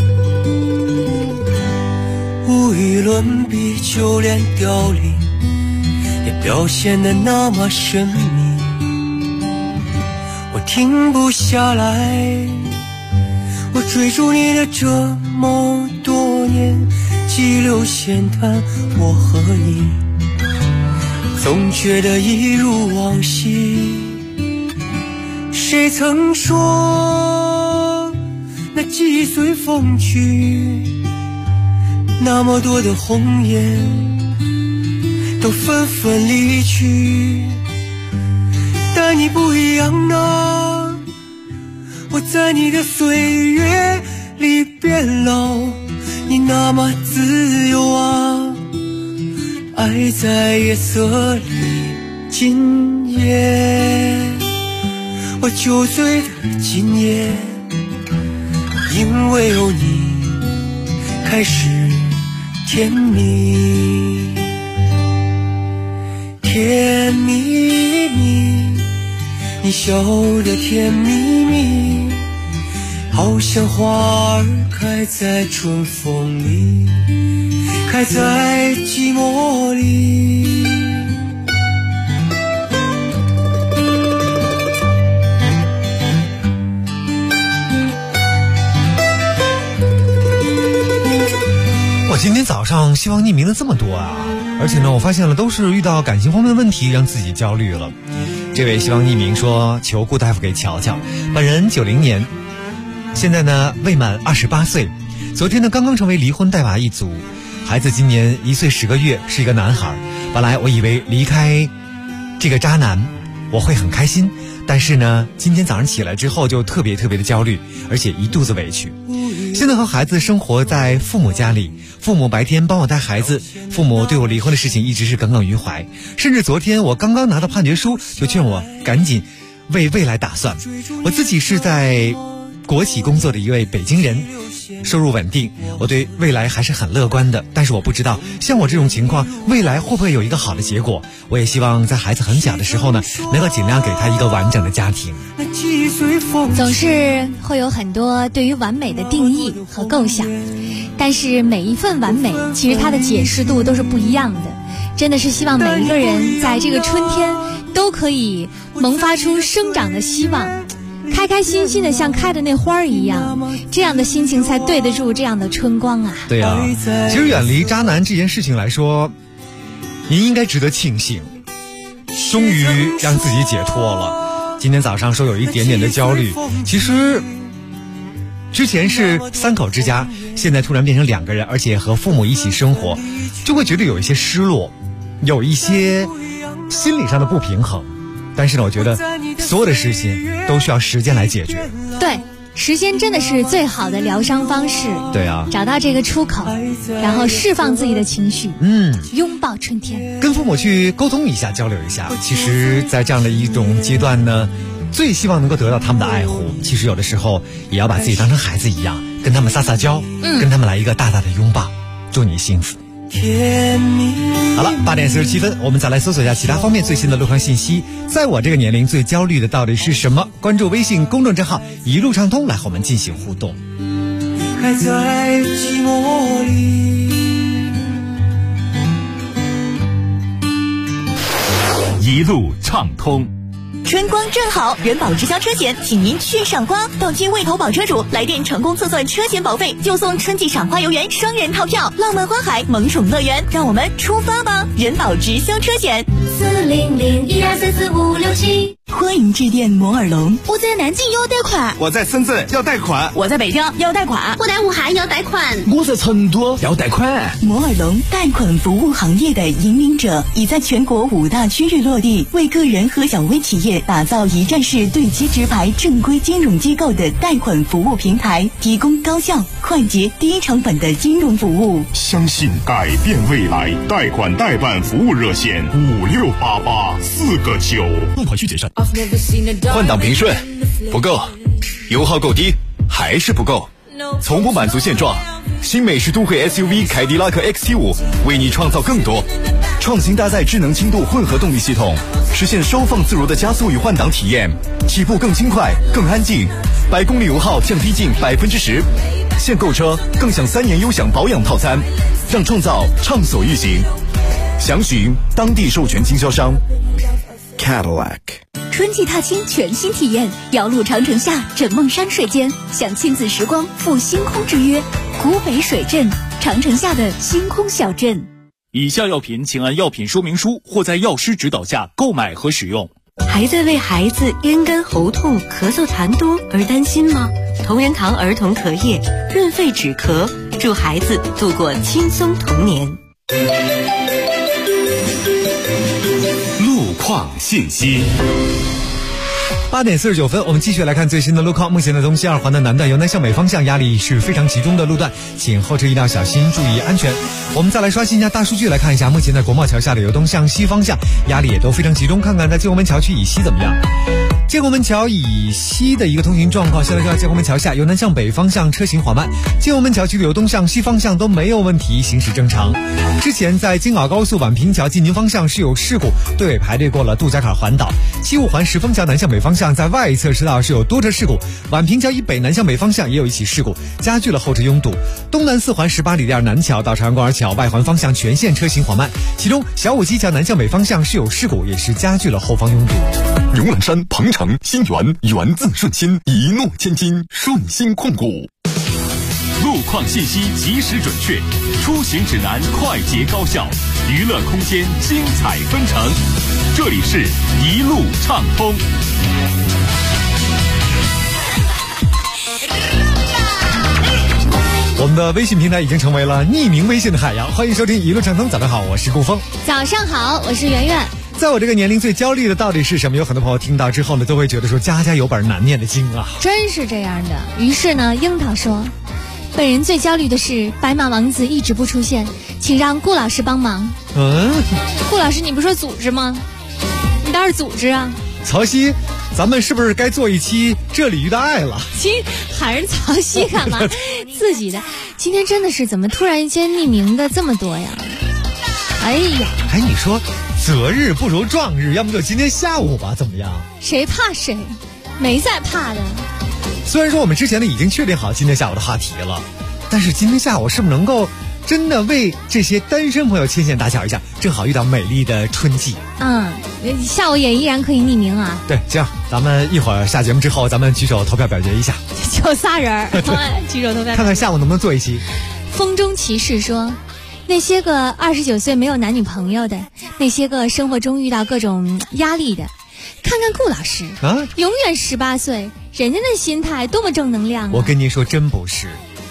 无与伦比，就连凋零也表现得那么神秘。我停不下来，我追逐你的这么多年，激流弦断，我和你总觉得一如往昔。谁曾说那记忆随风去，那么多的红颜都纷纷离去，但你不一样啊，我在你的岁月里变老，你那么自由啊，爱在夜色里今夜，我酒醉的今夜，因为有你开始甜蜜。天甜蜜蜜，你笑得甜蜜蜜，好像花儿开在春风里，开在寂寞里。 我今天早上希望匿名了这么多啊，而且呢，我发现了都是遇到感情方面的问题让自己焦虑了。这位希望匿名说，求顾大夫给瞧瞧，本人90年，现在呢未满28岁，昨天呢刚刚成为离婚带娃一族，孩子今年1岁10个月，是一个男孩。本来我以为离开这个渣男我会很开心，但是呢今天早上起来之后就特别的焦虑，而且一肚子委屈。现在和孩子生活在父母家里，父母白天帮我带孩子，父母对我离婚的事情一直是耿耿于怀，甚至昨天我刚刚拿到判决书就劝我赶紧为未来打算。我自己是在国企工作的一位北京人，收入稳定，我对未来还是很乐观的，但是我不知道像我这种情况未来会不会有一个好的结果。我也希望在孩子很小的时候呢，能够尽量给他一个完整的家庭。 总是会有很多对于完美的定义和构想，但是每一份完美其实它的解释度都是不一样的。真的是希望每一个人在这个春天都可以萌发出生长的希望，开开心心的像开的那花儿一样，这样的心情才对得住这样的春光啊。 对啊，其实远离渣男这件事情来说，您应该值得庆幸，终于让自己解脱了。今天早上说有一点点的焦虑，其实之前是3口之家，现在突然变成2个人，而且和父母一起生活，就会觉得有一些失落，有一些心理上的不平衡。但是呢，我觉得所有的事情都需要时间来解决。 对，时间真的是最好的疗伤方式。 对啊， 找到这个出口，然后释放自己的情绪，拥抱春天， 跟父母去沟通一下，交流一下。其实在这样的一种阶段呢，最希望能够得到他们的爱护。其实有的时候也要把自己当成孩子一样，跟他们撒撒娇，跟他们来一个大大的拥抱。祝你幸福。好了，8点47分，我们再来搜索一下其他方面最新的路况信息。在我这个年龄最焦虑的到底是什么？关注微信公众账号一路畅通，来和我们进行互动。 开在寂寞里， 一路畅通。 春光正好，人保直销车险，请您去赏花。到期未投保车主来电成功测算车险保费，就送春季赏花游园双人套票，浪漫花海萌宠乐园。让我们出发吧！人保直销车险 40012344567。欢迎致电摩尔龙。 我在南京要贷款， 我在深圳要贷款， 我在北京要贷款， 我在武汉要贷款， 我在成都要贷款。 摩尔龙贷款服务行业的引领者，已在全国5大区域落地，为个人和小微企业打造一站式对接直排正规金融机构的贷款服务平台，提供高效、快捷、低成本的金融服务。 相信改变未来，贷款代办服务热线5688 4个9， 贷款需谨慎。 换挡平顺不够，油耗够低还是不够，从不满足现状。新美式都会 SUV 凯迪拉克 XT5 为你创造更多，创新搭载智能轻度混合动力系统，实现收放自如的加速与换挡体验，起步更轻快更安静，100公里油耗降低近10%。现购车更享3年优享保养套餐，让创造畅所欲行。详询当地授权经销商 Cadillac。 春季踏青全新体验，遥路长城下，枕梦山水间，享亲子时光赴星空之约。古北水镇，长城下的星空小镇。 以下药品请按药品说明书或在药师指导下购买和使用。 还在为孩子咽干喉痛、咳嗽痰多而担心吗？同仁堂儿童咳液润肺止咳，助孩子度过轻松童年。 路况信息。 8点49分，我们继续来看最新的路况。目前的东西2环的南段由南向北方向压力是非常集中的路段，请后车一定要小心，注意安全。我们再来刷新一下大数据，来看一下目前在国贸桥下的由东向西方向压力也都非常集中，看看在旧红门桥区以西怎么样。 建国门桥以西的一个通行状况，现在就在建国门桥下，由南向北方向车行缓慢，建国门桥区由东向西方向都没有问题，行驶正常。之前在京澳高速宛平桥进京方向是有事故，队尾排队过了杜家坎环岛。西五环石峰桥南向北方向在外侧车道是有多车事故，宛平桥以北南向北方向也有一起事故，加剧了后车拥堵。东南四环18里店南桥到长安公园桥外环方向全线车行缓慢，其中小武基桥南向北方向是有事故，也是加剧了后方拥堵。 牛栏山、鹏城、新源，源自顺心，一诺千金，顺心控股。 路况信息及时准确，出行指南快捷高效，娱乐空间精彩纷呈。这里是一路畅通。 我们的微信平台已经成为了匿名微信的海洋，欢迎收听一路畅通。早上好，我是顾峰。 早上好，我是圆圆。 在我这个年龄最焦虑的到底是什么？有很多朋友听到之后呢，都会觉得说家家有本难念的经啊。 真是这样的。于是呢，樱桃说，本人最焦虑的是白马王子一直不出现，请让顾老师帮忙。顾老师，你不说组织吗？你倒是组织啊。 曹曦，咱们是不是该做一期这鲤鱼的爱了？ 喊人曹曦干嘛？自己的。今天真的是怎么突然间匿名的这么多呀？哎呀， 你说择日不如撞日，要么就今天下午吧，怎么样？ 谁怕谁，没在怕的。 虽然说我们之前呢已经确定好今天下午的话题了，但是今天下午是不是能够真的为这些单身朋友牵线搭桥一下？正好遇到美丽的春季。 下午也依然可以匿名啊。 对，这样咱们一会儿下节目之后，咱们举手投票表决一下。 就仨人举手投票， 看看下午能不能做一期。 风中骑士说，那些个29岁没有男女朋友的，那些个生活中遇到各种压力的，看看顾老师啊，永远18岁，人家的心态多么正能量啊！ 我跟您说，真不是。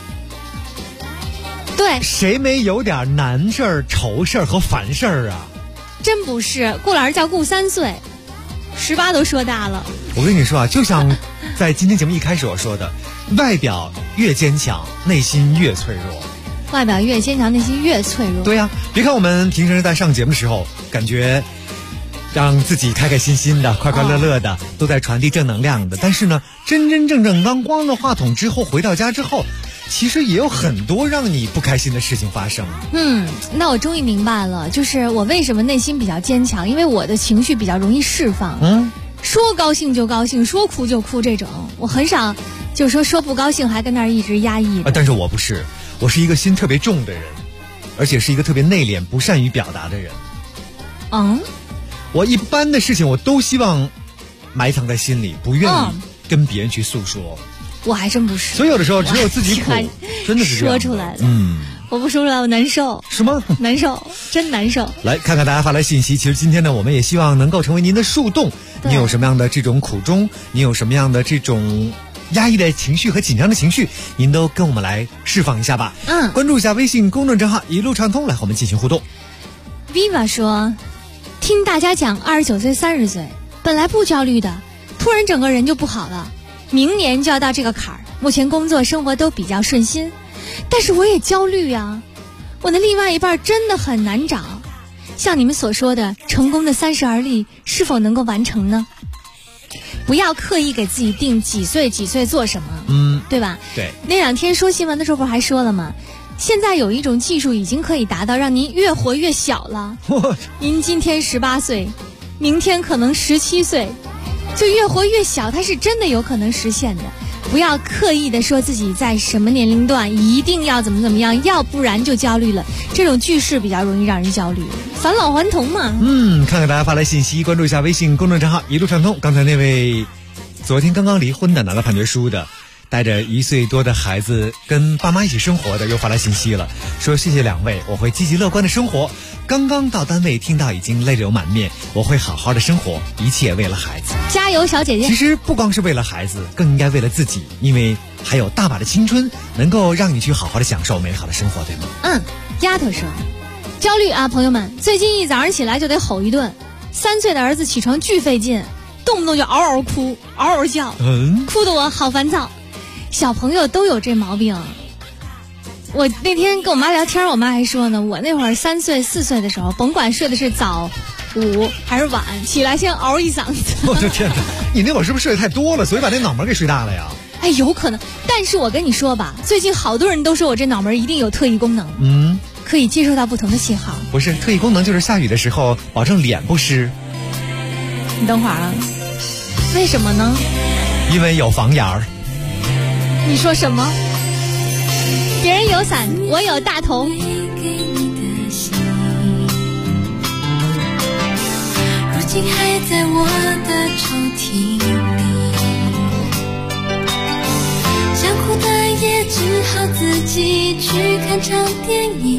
对， 谁没有点难事儿、愁事儿和烦事儿啊？ 真不是，顾老师叫顾3岁，18都说大了。 我跟你说啊，就像在今天节目一开始我说的，外表越坚强，内心越脆弱。 外表越坚强，内心越脆弱。 对呀，别看我们平时在上节目的时候，感觉让自己开开心心的、快快乐乐的，都在传递正能量的。但是呢，真真正正刚关了话筒之后，回到家之后，其实也有很多让你不开心的事情发生。 那我终于明白了，就是我为什么内心比较坚强，因为我的情绪比较容易释放。说高兴就高兴，说哭就哭，这种我很少，就是说不高兴还跟那儿一直压抑。 但是我不是，我是一个心特别重的人，而且是一个特别内敛、不善于表达的人。我一般的事情我都希望埋藏在心里，不愿意跟别人去诉说。 我还真不是， 所以有的时候只有自己苦，真的是这样说出来了。我不说出来我难受。 是吗？ 难受，真难受。 来看看大家发来信息，其实今天呢，我们也希望能够成为您的树洞。你有什么样的这种苦衷？你有什么样的这种压抑的情绪和紧张的情绪，您都跟我们来释放一下吧。关注一下微信公众账号一路畅通，来和我们进行互动。 Viva 说，听大家讲29岁30岁本来不焦虑的，突然整个人就不好了。明年就要到这个坎儿，目前工作生活都比较顺心，但是我也焦虑啊，我的另外一半真的很难找。像你们所说的成功的30而立是否能够完成呢？不要刻意给自己定几岁做什么，对吧？ 对。 那2天说新闻的时候不是还说了吗？现在有一种技术已经可以达到让您越活越小了。您今天18岁，明天可能17岁，就越活越小，它是真的有可能实现的。不要刻意的说自己在什么年龄段一定要怎么样，要不然就焦虑了。这种句式比较容易让人焦虑，返老还童嘛。 看看大家发来信息，关注一下微信公众账号一路畅通。刚才那位昨天刚刚离婚的拿到判决书的，带着1岁多的孩子跟爸妈一起生活的又发来信息了，说谢谢2位，我会积极乐观的生活。刚刚到单位听到已经泪流满面，我会好好的生活，一切为了孩子。 加油小姐姐。 其实不光是为了孩子，更应该为了自己，因为还有大把的青春能够让你去好好的享受美好的生活，对吗？ 丫头说，焦虑啊朋友们，最近一早上起来就得吼一顿，3岁的儿子起床巨费劲，动不动就嗷嗷哭嗷嗷叫，哭得我好烦躁。小朋友都有这毛病。我那天跟我妈聊天，我妈还说呢，我那会儿3岁4岁的时候，甭管睡的是早午还是晚，起来先嗷一嗓子。 我的天哪，你那会儿是不是睡得太多了，所以把那脑门给睡大了呀？ 哎，有可能。但是我跟你说吧，最近好多人都说我这脑门一定有特异功能，可以接受到不同的信号。 不是，特异功能就是下雨的时候保证脸不湿。 你等会儿啊，为什么呢？ 因为有房檐儿。 你说什么？别人有伞，我有大头。 如今还在我的抽屉里，想哭的也只好自己去看场电影，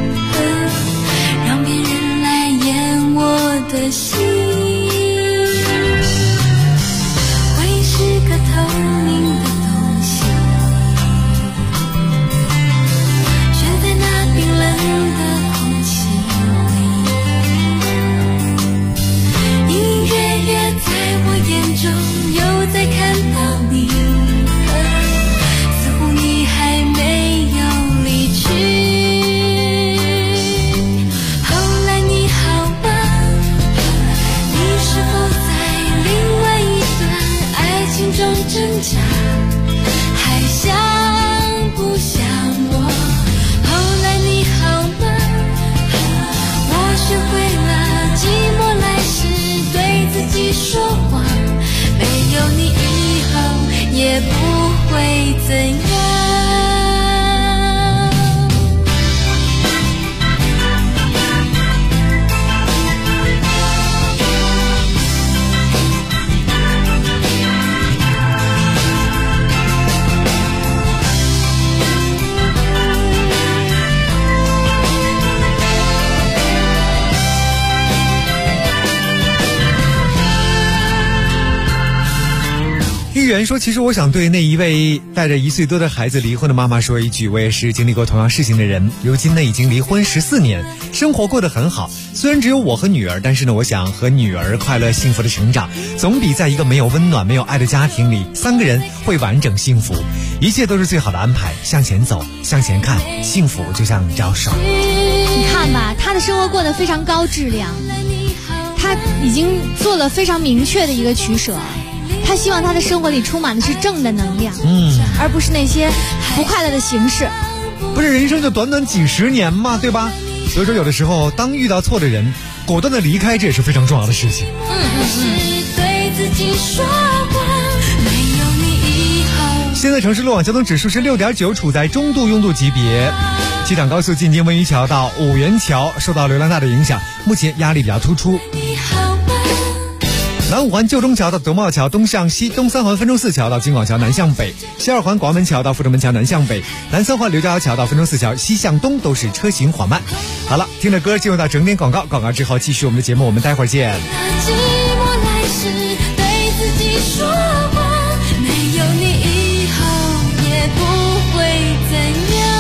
让别人来演我的戏。回忆是个透明的东西，悬在那冰冷的空气里，隐约约在我眼中又在看到你，似乎你还没有离去。后来你好吗？你是否在另外一段爱情中挣扎？还想不想我？后来你好吗？我学会了寂寞来时对自己说谎，没有你以后也不会怎样。 议员说，其实我想对那一位带着1岁多的孩子离婚的妈妈说一句，我也是经历过同样事情的人，如今呢已经离婚14年，生活过得很好，虽然只有我和女儿，但是呢我想和女儿快乐幸福的成长，总比在一个没有温暖没有爱的家庭里3个人会完整幸福，一切都是最好的安排，向前走，向前看，幸福就像一招手。 你看吧，他的生活过得非常高质量，他已经做了非常明确的一个取舍，他希望他的生活里充满的是正的能量，而不是那些不快乐的形式。 不是人生就短短几十年嘛，对吧？所以说有的时候当遇到错的人，果断的离开，这也是非常重要的事情。现在城市路网交通指数是6.9，处在中度拥堵级别。机场高速进京文榆桥到五元桥受到流量大的影响，目前压力比较突出。南五环旧中桥到德茂桥东向西，东三环分钟寺桥到京广桥南向北，西二环广门桥到阜成门桥南向北，南三环刘家窑桥到分钟寺桥西向东都是车行缓慢。好了，听着歌进入到整点广告，广告之后继续我们的节目，我们待会儿见。 寂寞来时对自己说话，没有你以后也不会怎样。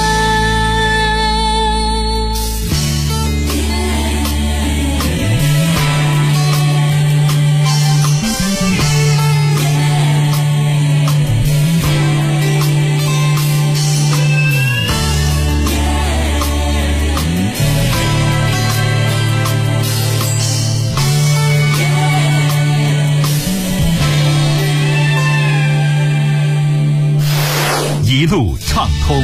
一路畅通。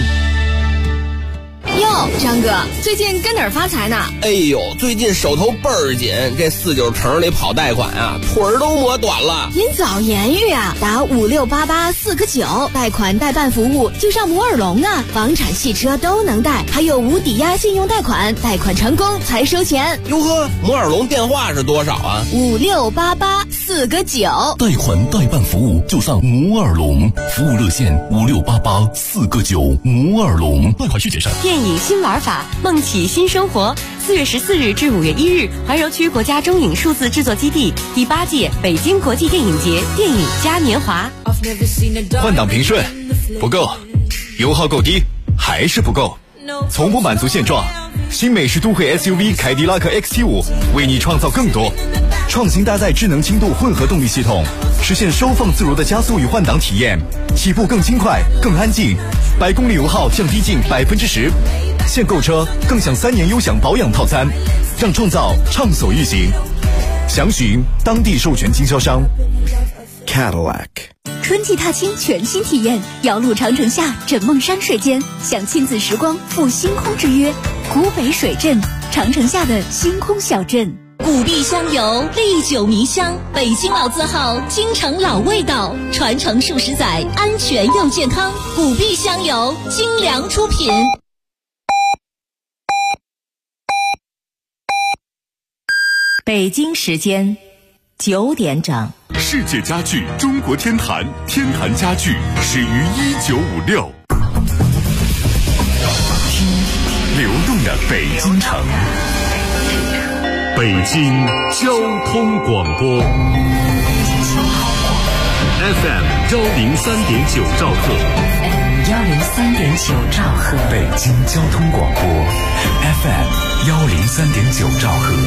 哟，张哥，最近跟哪儿发财呢？ 哎呦，最近手头倍儿紧，这49城里跑贷款啊，腿儿都磨短了。 您早言语啊，打5688-4个9，贷款代办服务就上摩尔龙啊，房产、汽车都能贷，还有无抵押信用贷款，贷款成功才收钱。 哟呵，摩尔龙电话是多少啊 ？5688-4个9， 贷款代办服务就上摩尔龙，服务热线5688-4个9，摩尔龙，贷款需谨慎。 电影新玩法，梦起新生活。4月14日至5月1日，怀柔区国家中影数字制作基地第8届北京国际电影节电影嘉年华。 换挡平顺不够，油耗够低还是不够，从不满足现状。新美式都会 SUV 凯迪拉克 XT5 为你创造更多，创新搭载智能轻度混合动力系统，实现收放自如的加速与换挡体验，起步更轻快更安静，100公里油耗降低近10%。现购车更享3年优享保养套餐，让创造畅所欲行。 详询当地授权经销商 Cadillac。 春季踏青全新体验，遥路长城下，枕梦山水间，享亲子时光，赴星空之约。古北水镇，长城下的星空小镇。 古碧香油，历久弥香，北京老字号，京城老味道，传承数十载，安全又健康。古碧香油，精良出品。 北京时间9点整。 世界家具中国天坛，天坛家具始于1956。听流动的北京城，北京交通广播 FM 103.9兆赫 103.9兆赫， 北京交通广播 FM 103.9兆赫。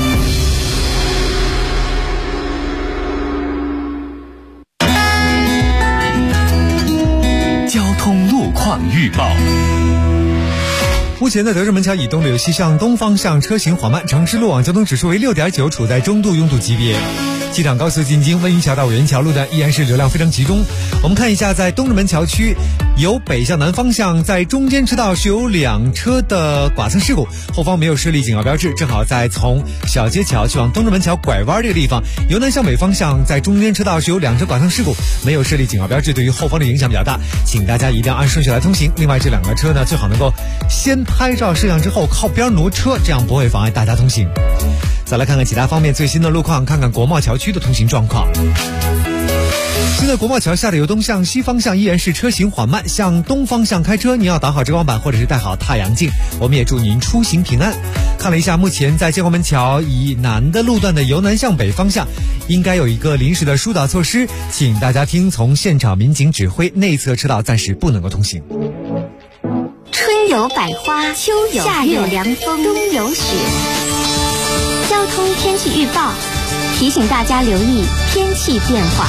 交通路况预报。 目前在德胜门桥以东流西向东方向车行缓慢，城市路网交通指数为6.9，处在中度拥堵级别。机场高速进京温榆桥到五元桥路段依然是流量非常集中。我们看一下，在东直门桥区由北向南方向，在中间车道是有2车的剐蹭事故，后方没有设立警告标志，正好在从小街桥去往东直门桥拐弯这个地方，由南向北方向在中间车道是有2车剐蹭事故，没有设立警告标志，对于后方的影响比较大，请大家一定要按顺序来通行。另外这2个车呢，最好能够先拍照摄像之后靠边挪车，这样不会妨碍大家通行。再来看看其他方面最新的路况，看看国贸桥区的通行状况。现在国贸桥下的由东向西方向依然是车行缓慢，向东方向开车您要打好遮光板或者是戴好太阳镜，我们也祝您出行平安。看了一下，目前在建国门桥以南的路段的由南向北方向应该有一个临时的疏导措施，请大家听从现场民警指挥，内侧车道暂时不能够通行。 春有百花，秋有夏有凉风，冬有雪。交通天气预报提醒大家留意天气变化。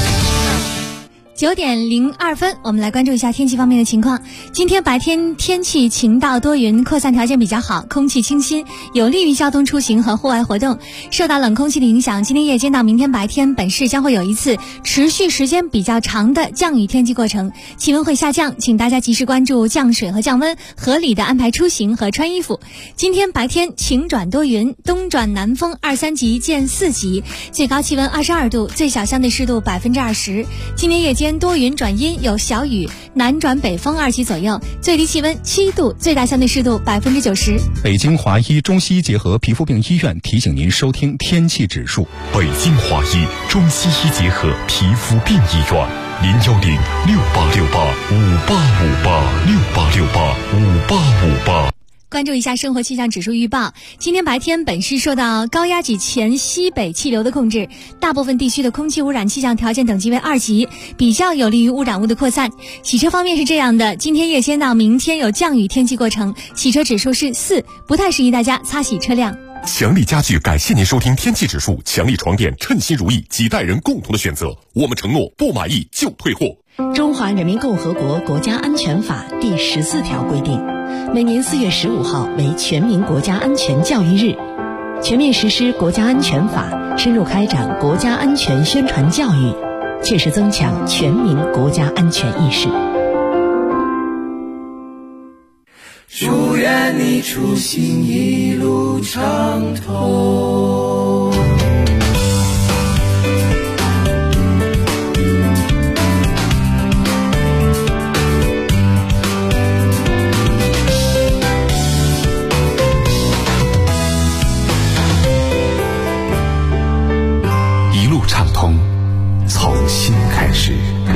9点02分，我们来关注一下天气方面的情况。今天白天天气晴到多云，扩散条件比较好，空气清新，有利于交通出行和户外活动。受到冷空气的影响，今天夜间到明天白天，本市将会有一次持续时间比较长的降雨天气过程，气温会下降，请大家及时关注降水和降温，合理的安排出行和穿衣服。今天白天晴转多云，东转南风2、3级见4级，最高气温22度，最小相对湿度20%。今天夜间多云转阴，有小雨，南转北风2级左右，最低气温7度，最大相对湿度90%。 北京华医中西医结合皮肤病医院提醒您收听天气指数。 北京华医中西医结合皮肤病医院，0106868585858685858。 关注一下生活气象指数预报。今天白天本市受到高压脊前西北气流的控制，大部分地区的空气污染气象条件等级为2级，比较有利于污染物的扩散。洗车方面是这样的，今天夜间到明天有降雨天气过程，洗车指数是4，不太适宜大家擦洗车辆。 强力家具感谢您收听天气指数，强力床垫称心如意，几代人共同的选择，我们承诺不满意就退货。 中华人民共和国国家安全法第14条规定，每年4月15号为全民国家安全教育日，全面实施国家安全法，深入开展国家安全宣传教育，切实增强全民国家安全意识。 祝愿你出行一路畅通。 一路畅通，从新开始。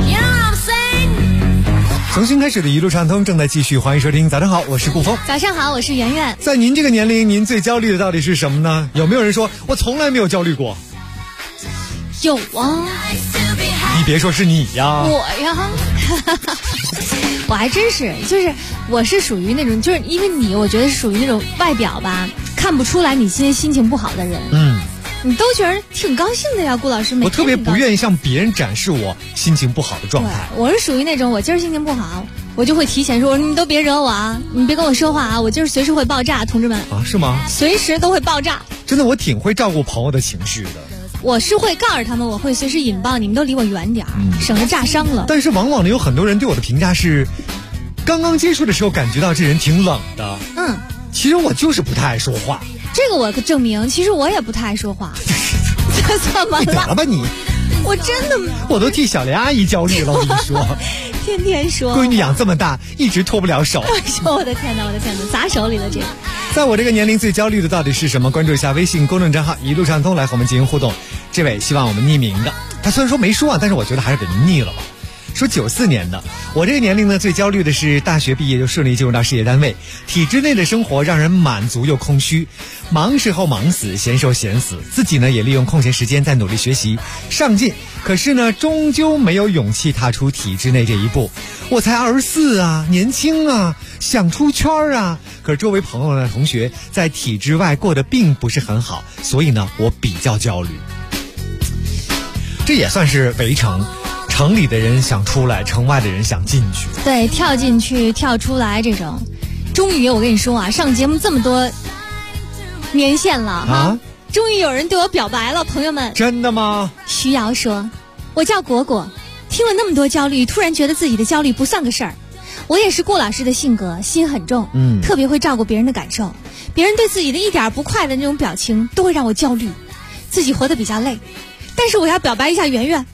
从新开始的一路畅通正在继续，欢迎收听。早上好，我是顾峰。 早上好，我是圆圆。 在您这个年龄，您最焦虑的到底是什么呢？有没有人说我从来没有焦虑过？ 有啊。 你别说是你呀， 我呀。我还真是，就是我是属于那种，就是因为你，我觉得是属于那种外表吧看不出来你今天心情不好的人。你都觉得挺高兴的呀，顾老师。 我特别不愿意向别人展示我心情不好的状态。 我是属于那种，我今儿心情不好，我就会提前说，你都别惹我啊，你别跟我说话啊，我今儿随时会爆炸，同志们。 啊，是吗？ 随时都会爆炸。 真的，我挺会照顾朋友的情绪的。 我是会告诉他们，我会随时引爆，你们都离我远点儿，省得炸伤了。 但是往往呢，有很多人对我的评价是，刚刚接触的时候感觉到这人挺冷的。其实我就是不太爱说话。 这个我可证明，其实我也不太爱说话。这怎么了？ 得了吧你！ 我真的， 我都替小莲阿姨焦虑了。我跟你说， 天天说， 闺女养这么大，一直脱不了手。 哎呦，我的天哪，我的天哪，砸手里了这个。 在我这个年龄最焦虑的到底是什么？关注一下微信公众账号一路畅通来和我们进行互动。这位希望我们匿名的，他虽然说没说啊，但是我觉得还是给您腻了吧。说94年的，我这个年龄呢，最焦虑的是大学毕业就顺利进入到事业单位，体制内的生活让人满足又空虚，忙时候忙死，闲时候闲死，自己呢也利用空闲时间在努力学习上进，可是呢终究没有勇气踏出体制内这一步。我才24啊，年轻啊，想出圈啊，可是周围朋友呢同学在体制外过得并不是很好，所以呢我比较焦虑。这也算是围城，城里的人想出来，城外的人想进去。 对，跳进去跳出来这种。终于我跟你说啊，上节目这么多年限了啊，终于有人对我表白了，朋友们。 真的吗？ 徐瑶说，我叫果果，听了那么多焦虑，突然觉得自己的焦虑不算个事儿。我也是顾老师的性格，心很重，特别会照顾别人的感受，别人对自己的一点不快的那种表情都会让我焦虑，自己活得比较累。但是我要表白一下圆圆。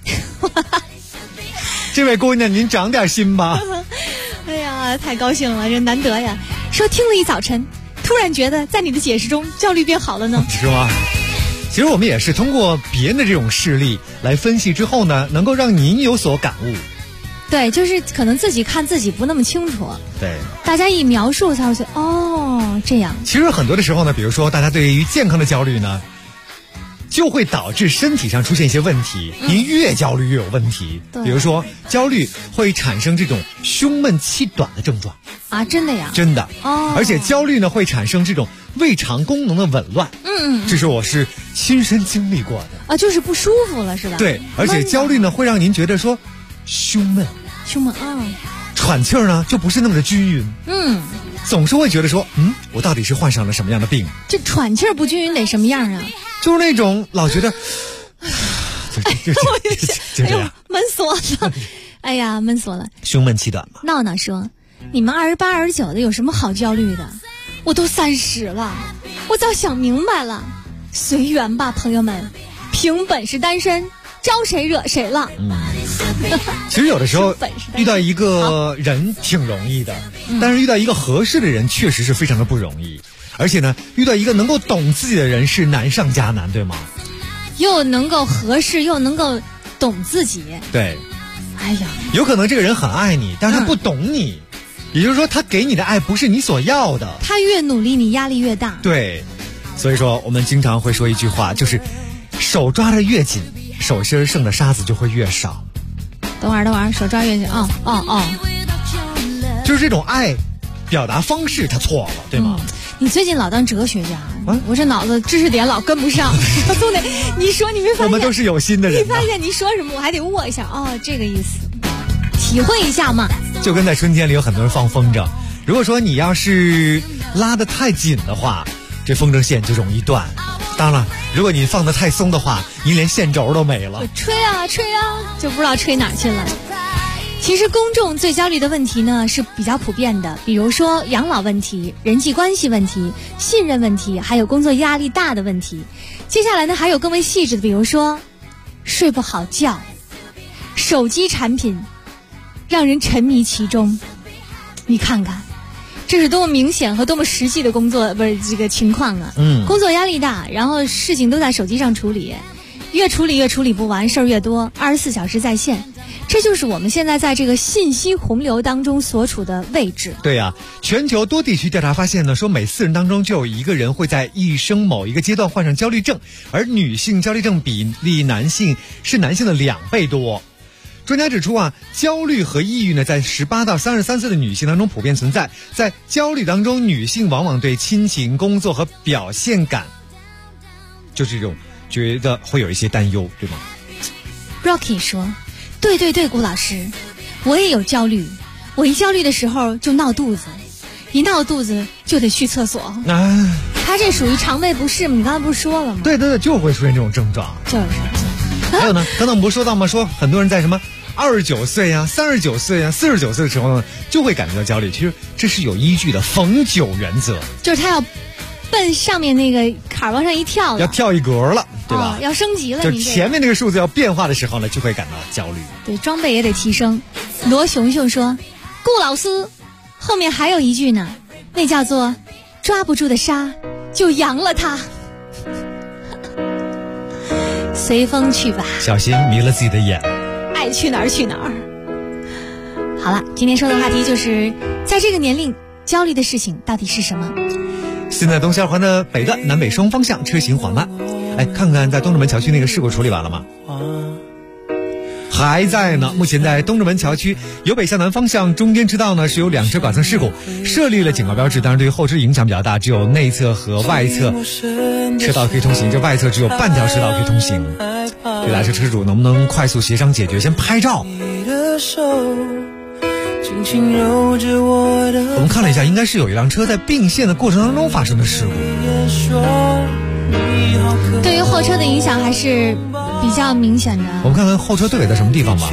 这位姑娘，您长点心吧。 哎呀，太高兴了，这难得呀。说听了一早晨，突然觉得在你的解释中焦虑变好了呢。 是吗？其实我们也是通过别人的这种事例来分析之后呢，能够让您有所感悟。 对，就是可能自己看自己不那么清楚。 对， 大家一描述才会觉得哦这样。 其实很多的时候呢，比如说大家对于健康的焦虑呢，就会导致身体上出现一些问题，您越焦虑越有问题。比如说焦虑会产生这种胸闷气短的症状啊，真的呀？ 真的哦。而且焦虑呢会产生这种胃肠功能的紊乱。这是我是亲身经历过的啊，就是不舒服了是吧？ 对，而且焦虑呢会让您觉得说胸闷啊，喘气儿呢就不是那么的均匀。总是会觉得说我到底是患上了什么样的病？这喘气儿不均匀得什么样啊？ 就是那种老觉得就这样闷死我了。哎呀，闷死我了。 胸闷气短嘛。 闹闹说，你们28、29的有什么好焦虑的？我都30了，我早想明白了，随缘吧，朋友们，凭本事单身，招谁惹谁了。 其实有的时候遇到一个人挺容易的，但是遇到一个合适的人确实是非常的不容易。而且呢，遇到一个能够懂自己的人是难上加难，对吗？ 又能够合适，又能够懂自己。 对。 哎呀， 有可能这个人很爱你，但是他不懂你，也就是说他给你的爱不是你所要的。 他越努力，你压力越大。 对，所以说我们经常会说一句话，就是手抓得越紧，手心剩的沙子就会越少。 等会儿，手抓越紧， 就是这种爱表达方式他错了，对吗？ 你最近老当哲学家，我这脑子知识点老跟不上。总得你说你没发现？ 我们都是有心的人。 你发现你说什么，我还得握一下。这个意思，体会一下嘛。 就跟在春天里有很多人放风筝，如果说你要是拉得太紧的话，这风筝线就容易断。当然，如果你放得太松的话，你连线轴都没了。 吹啊，就不知道吹哪去了。其实公众最焦虑的问题呢是比较普遍的，比如说养老问题、人际关系问题、信任问题，还有工作压力大的问题。接下来呢还有更为细致的，比如说睡不好觉，手机产品让人沉迷其中。你看看这是多么明显和多么实际的工作这个情况啊。工作压力大，然后事情都在手机上处理，越处理不完，事儿越多，24小时在线。这就是我们现在在这个信息洪流当中所处的位置。 对呀，全球多地区调查发现呢，说每4人当中就有1个人会在一生某一个阶段患上焦虑症，而女性焦虑症比例男性的2倍多。专家指出啊，焦虑和抑郁呢，在18到33岁的女性当中普遍存在。在焦虑当中，女性往往对亲情、工作和表现感，就是这种觉得会有一些担忧，对吗 ？Rocky 说。对，顾老师，我也有焦虑。我一焦虑的时候就闹肚子，一闹肚子就得去厕所。 他这属于肠胃不适嘛？你刚才不是说了吗？ 对，就会出现这种症状。 就是。 还有呢，刚才我们不是说到吗？说很多人在什么29岁呀、39岁呀、49岁的时候呢，就会感觉到焦虑。其实这是有依据的，逢9原则， 就是他要奔上面那个坎往上一跳， 要跳一格了，对吧？ 要升级了。 就前面那个数字要变化的时候呢，就会感到焦虑。 对，装备也得提升。罗熊熊说：“顾老师，后面还有一句呢，那叫做抓不住的沙就扬了它。”随风去吧， 小心迷了自己的眼。 爱去哪儿去哪儿。好了，今天说的话题就是在这个年龄焦虑的事情到底是什么？ 现在东西二环的北段南北双方向车行缓慢。哎，看看在东直门桥区那个事故处理完了吗？还在呢。目前在东直门桥区由北向南方向中间车道呢是有2车剐蹭事故，设立了警告标志，当然对于后车影响比较大，只有内侧和外侧车道可以通行，这外侧只有半条车道可以通行。对来车车主能不能快速协商解决？先拍照。我们看了一下，应该是有一辆车在并线的过程当中发生的事故。 对于后车的影响还是比较明显的。 我们看看后车队尾在什么地方吧。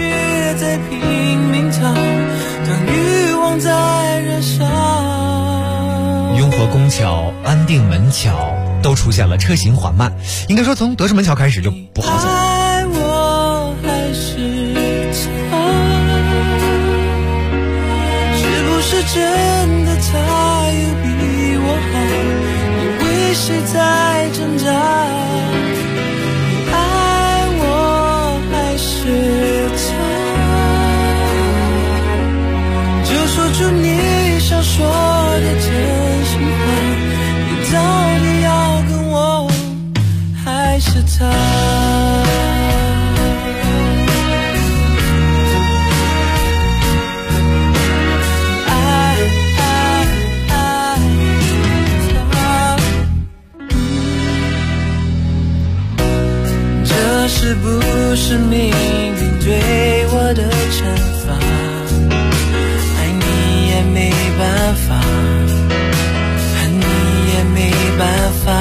雍和宫桥、安定门桥都出现了车行缓慢，应该说从德胜门桥开始就不好走。 真的他有比我好，因为谁在挣扎？你爱我还是他？就说出你想说的真心话，你到底要跟我还是他？是不是命运对我的惩罚？爱你也没办法，恨你也没办法。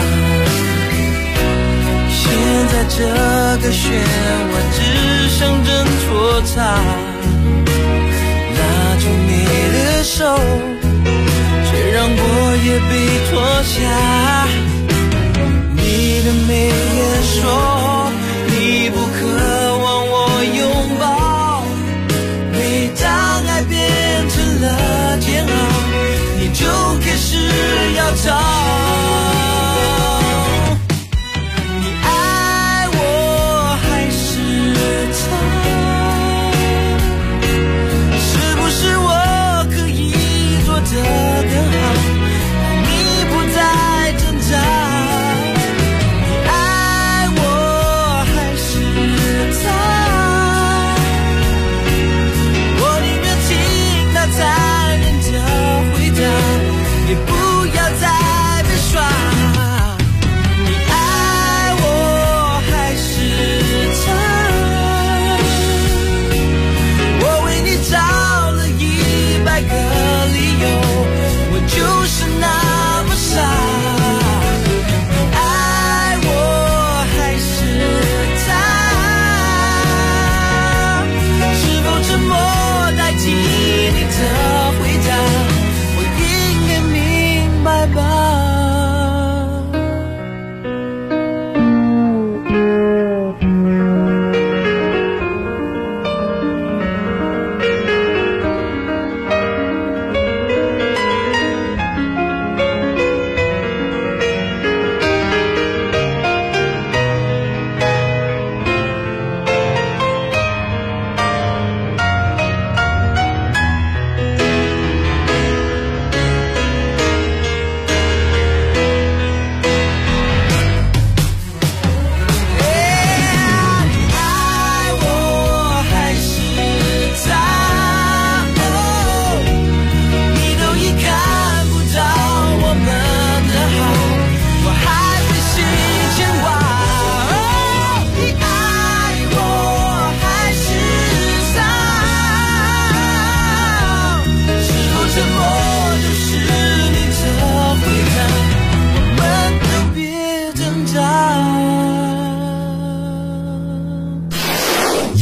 现在这个漩涡只剩挣脱它，拉住你的手，却让我也被拖下。你的眉眼说你不渴望我拥抱，每当爱变成了煎熬，你就开始要逃。你爱我还是他？是不是我可以做得更好，让你不再挣扎？也不要再被耍，你爱我还是他？我为你找了100个理由，我就是那么傻。你爱我还是他？是否沉默代替你的回答？拜拜。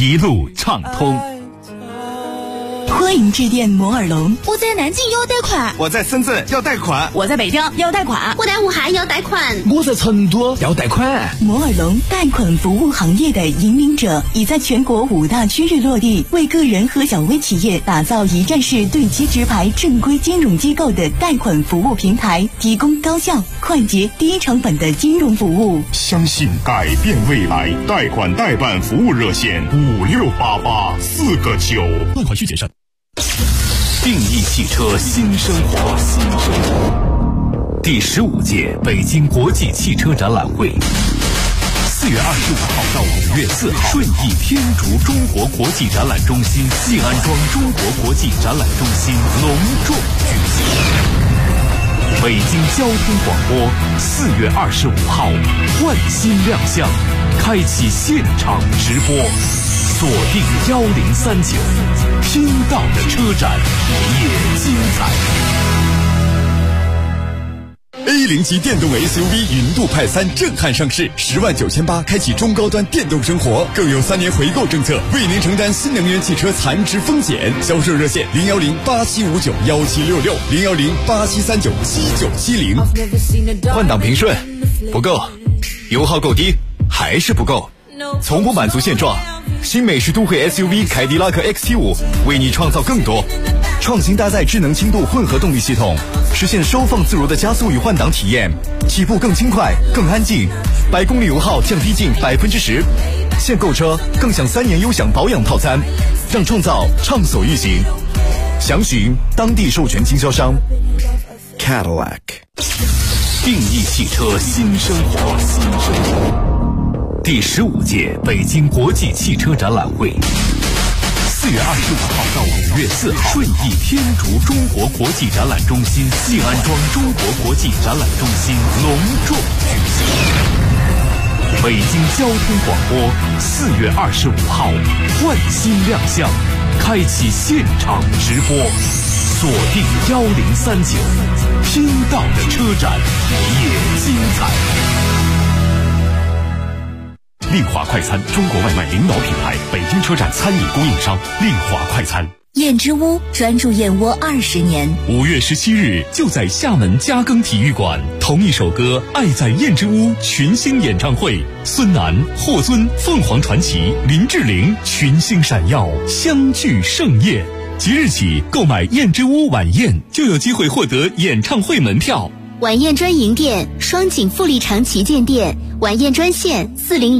一路畅通。 欢迎致电摩尔龙。 我在南京要贷款， 我在深圳要贷款， 我在北京要贷款， 我在武汉要贷款， 我在成都要贷款。 摩尔龙贷款服务行业的引领者，已在全国5大区域落地，为个人和小微企业打造一站式对接直排正规金融机构的贷款服务平台，提供高效、快捷、低成本的金融服务。 相信改变未来，贷款代办服务热线5688 4个9。 贷款需谨慎。定义汽车新生活，第15届北京国际汽车展览会，4月25号到5月4号，顺义天竺中国国际展览中心西安庄中国国际展览中心隆重举行。北京交通广播4月25号换新亮相，开启现场直播，锁定1039，听到的车展也精彩。 A0级电动 SUV 云度派3震撼上市，10.98万开启中高端电动生活，更有3年回购政策，为您承担新能源汽车残值风险。销售热线01087591766，01087397970。 换挡平顺不够，油耗够低还是不够，从不满足现状。新美式都会 SUV 凯迪拉克 XT5 为你创造更多，创新搭载智能轻度混合动力系统，实现收放自如的加速与换挡体验，起步更轻快更安静，100公里油耗降低近10%。现购车更享3年优享保养套餐，让创造畅所欲行。详询当地授权经销商 Cadillac。 定义汽车新生活，第15届北京国际汽车展览会，4月25号到5月4号，顺义天竺中国国际展览中心西安庄中国国际展览中心隆重举行。北京交通广播4月25号换新亮相，开启现场直播，锁定1039，听到的车展也精彩。 令华快餐，中国外卖领导品牌，北京车站餐饮供应商，令华快餐。 燕之屋专注燕窝20年。 5月17日，就在厦门嘉庚体育馆，同一首歌《爱在燕之屋》群星演唱会，孙楠、霍尊、凤凰传奇、林志玲群星闪耀，相聚盛宴。即日起购买燕之屋晚宴，就有机会获得演唱会门票。 晚宴专营店：双井富力城旗舰店。晚宴专线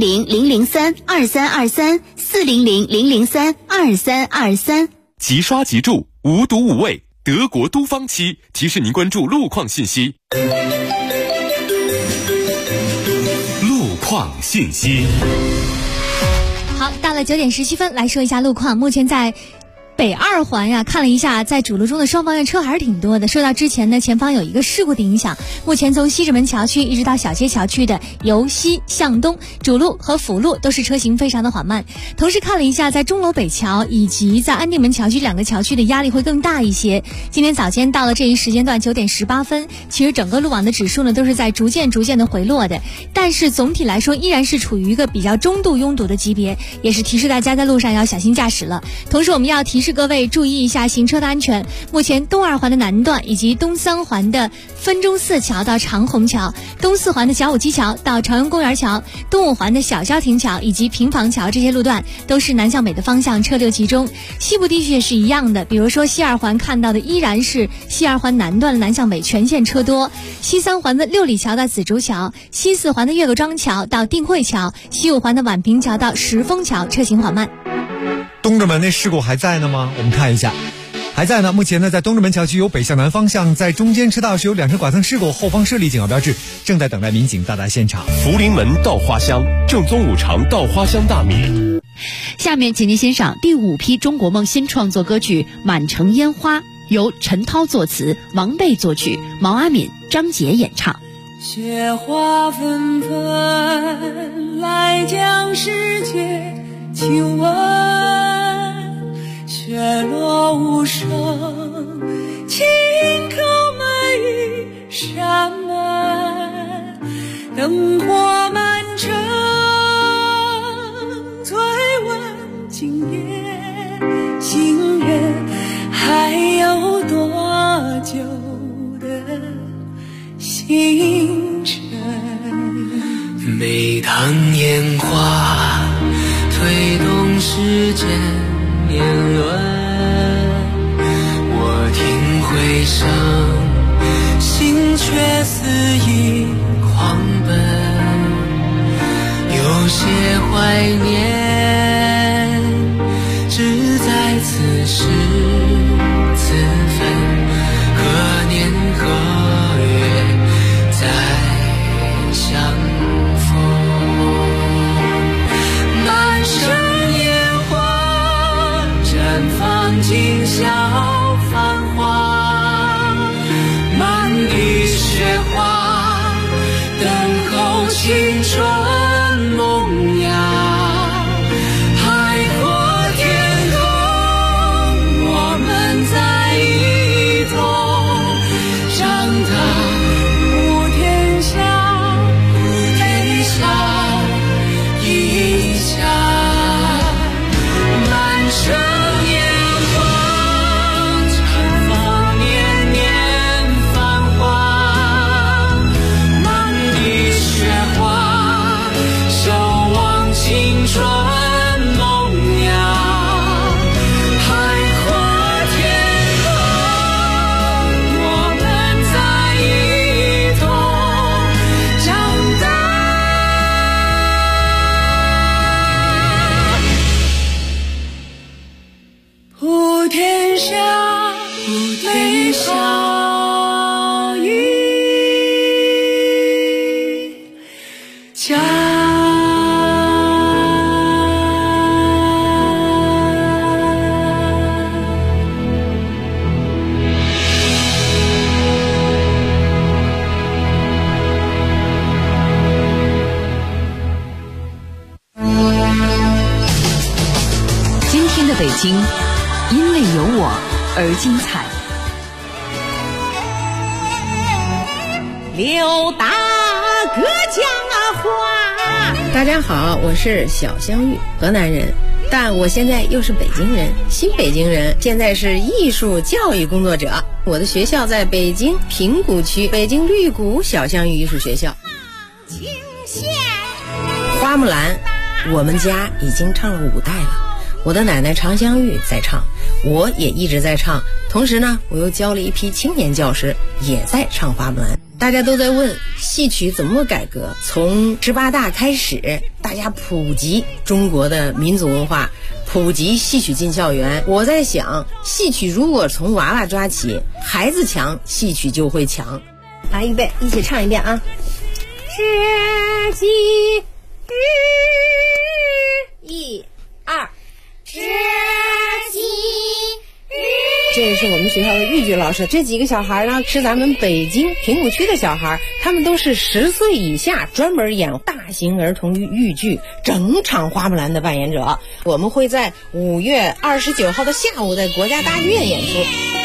：400-003-2323，400-003-2323。 即刷即住，无毒无味，德国都方漆提示您关注路况信息。 路况信息。 好，到了9点17分，来说一下路况。目前在北2环呀，看了一下，在主路中的双方向车还是挺多的。受到之前呢前方有一个事故的影响，目前从西直门桥区一直到小街桥区的由西向东主路和辅路都是车行非常的缓慢。同时看了一下，在钟楼北桥以及在安定门桥区2个桥区的压力会更大一些。今天早间到了这一时间段9点18分，其实整个路网的指数呢都是在逐渐的回落的，但是总体来说依然是处于一个比较中度拥堵的级别，也是提示大家在路上要小心驾驶了。同时我们要提示各位注意一下行车的安全。目前东2环的南段以及东3环的分钟寺桥到长虹桥，东4环的小武基桥到朝阳公园桥，东5环的小消停桥以及平房桥这些路段都是南向北的方向车流集中。西部地区也是一样的，比如说西2环看到的依然是西2环南段的南向北全线车多，西3环的六里桥到紫竹桥，西4环的岳各庄桥到定慧桥，西5环的宛平桥到石峰桥车行缓慢。 东直门那事故还在呢吗？我们看一下，还在呢。目前呢，在东直门桥区由北向南方向，在中间车道是有2车剐蹭事故，后方设立警告标志，正在等待民警到达现场。 福临门稻花香，正宗五常稻花香大米。 下面请您欣赏第5批中国梦新创作歌曲《满城烟花》，由陈涛作词，王贝作曲，毛阿敏、张杰演唱。 雪花纷纷来将世界亲吻，雪落无声，轻叩每一扇门，灯火满城，醉问今让年华推动时间年轮，我听回声，心却肆意狂奔，有些怀念只在此时此分，何年何月再相逢。满城烟花绽放今宵繁华，满地雪花等候青春萌芽，海阔天空我们在一同长大，普天下天下一家，满城烟花绽放年年繁华，满地雪花守望青春萌芽，海阔天空我们在一同长大。普天下美好一家。 今天的北京，因为有我而精彩。 刘大哥讲话。大家好，我是小香玉，河南人，但我现在又是北京人，新北京人，现在是艺术教育工作者。我的学校在北京平谷区北京绿谷小香玉艺术学校。花木兰，我们家已经唱了5代了。我的奶奶常香玉在唱，我也一直在唱，同时呢，我又教了一批青年教师，也在唱花木兰。大家都在问戏曲怎么改革，从18大开始，大家普及中国的民族文化，普及戏曲进校园。我在想，戏曲如果从娃娃抓起，孩子强，戏曲就会强。来，预备，一起唱一遍啊！知己1、2。知己这是我们学校的豫剧老师，这几个小孩呢是咱们北京平谷区的小孩，他们都是10岁以下，专门演大型儿童豫剧，整场花木兰的扮演者。我们会在5月29号的下午在国家大剧院演出。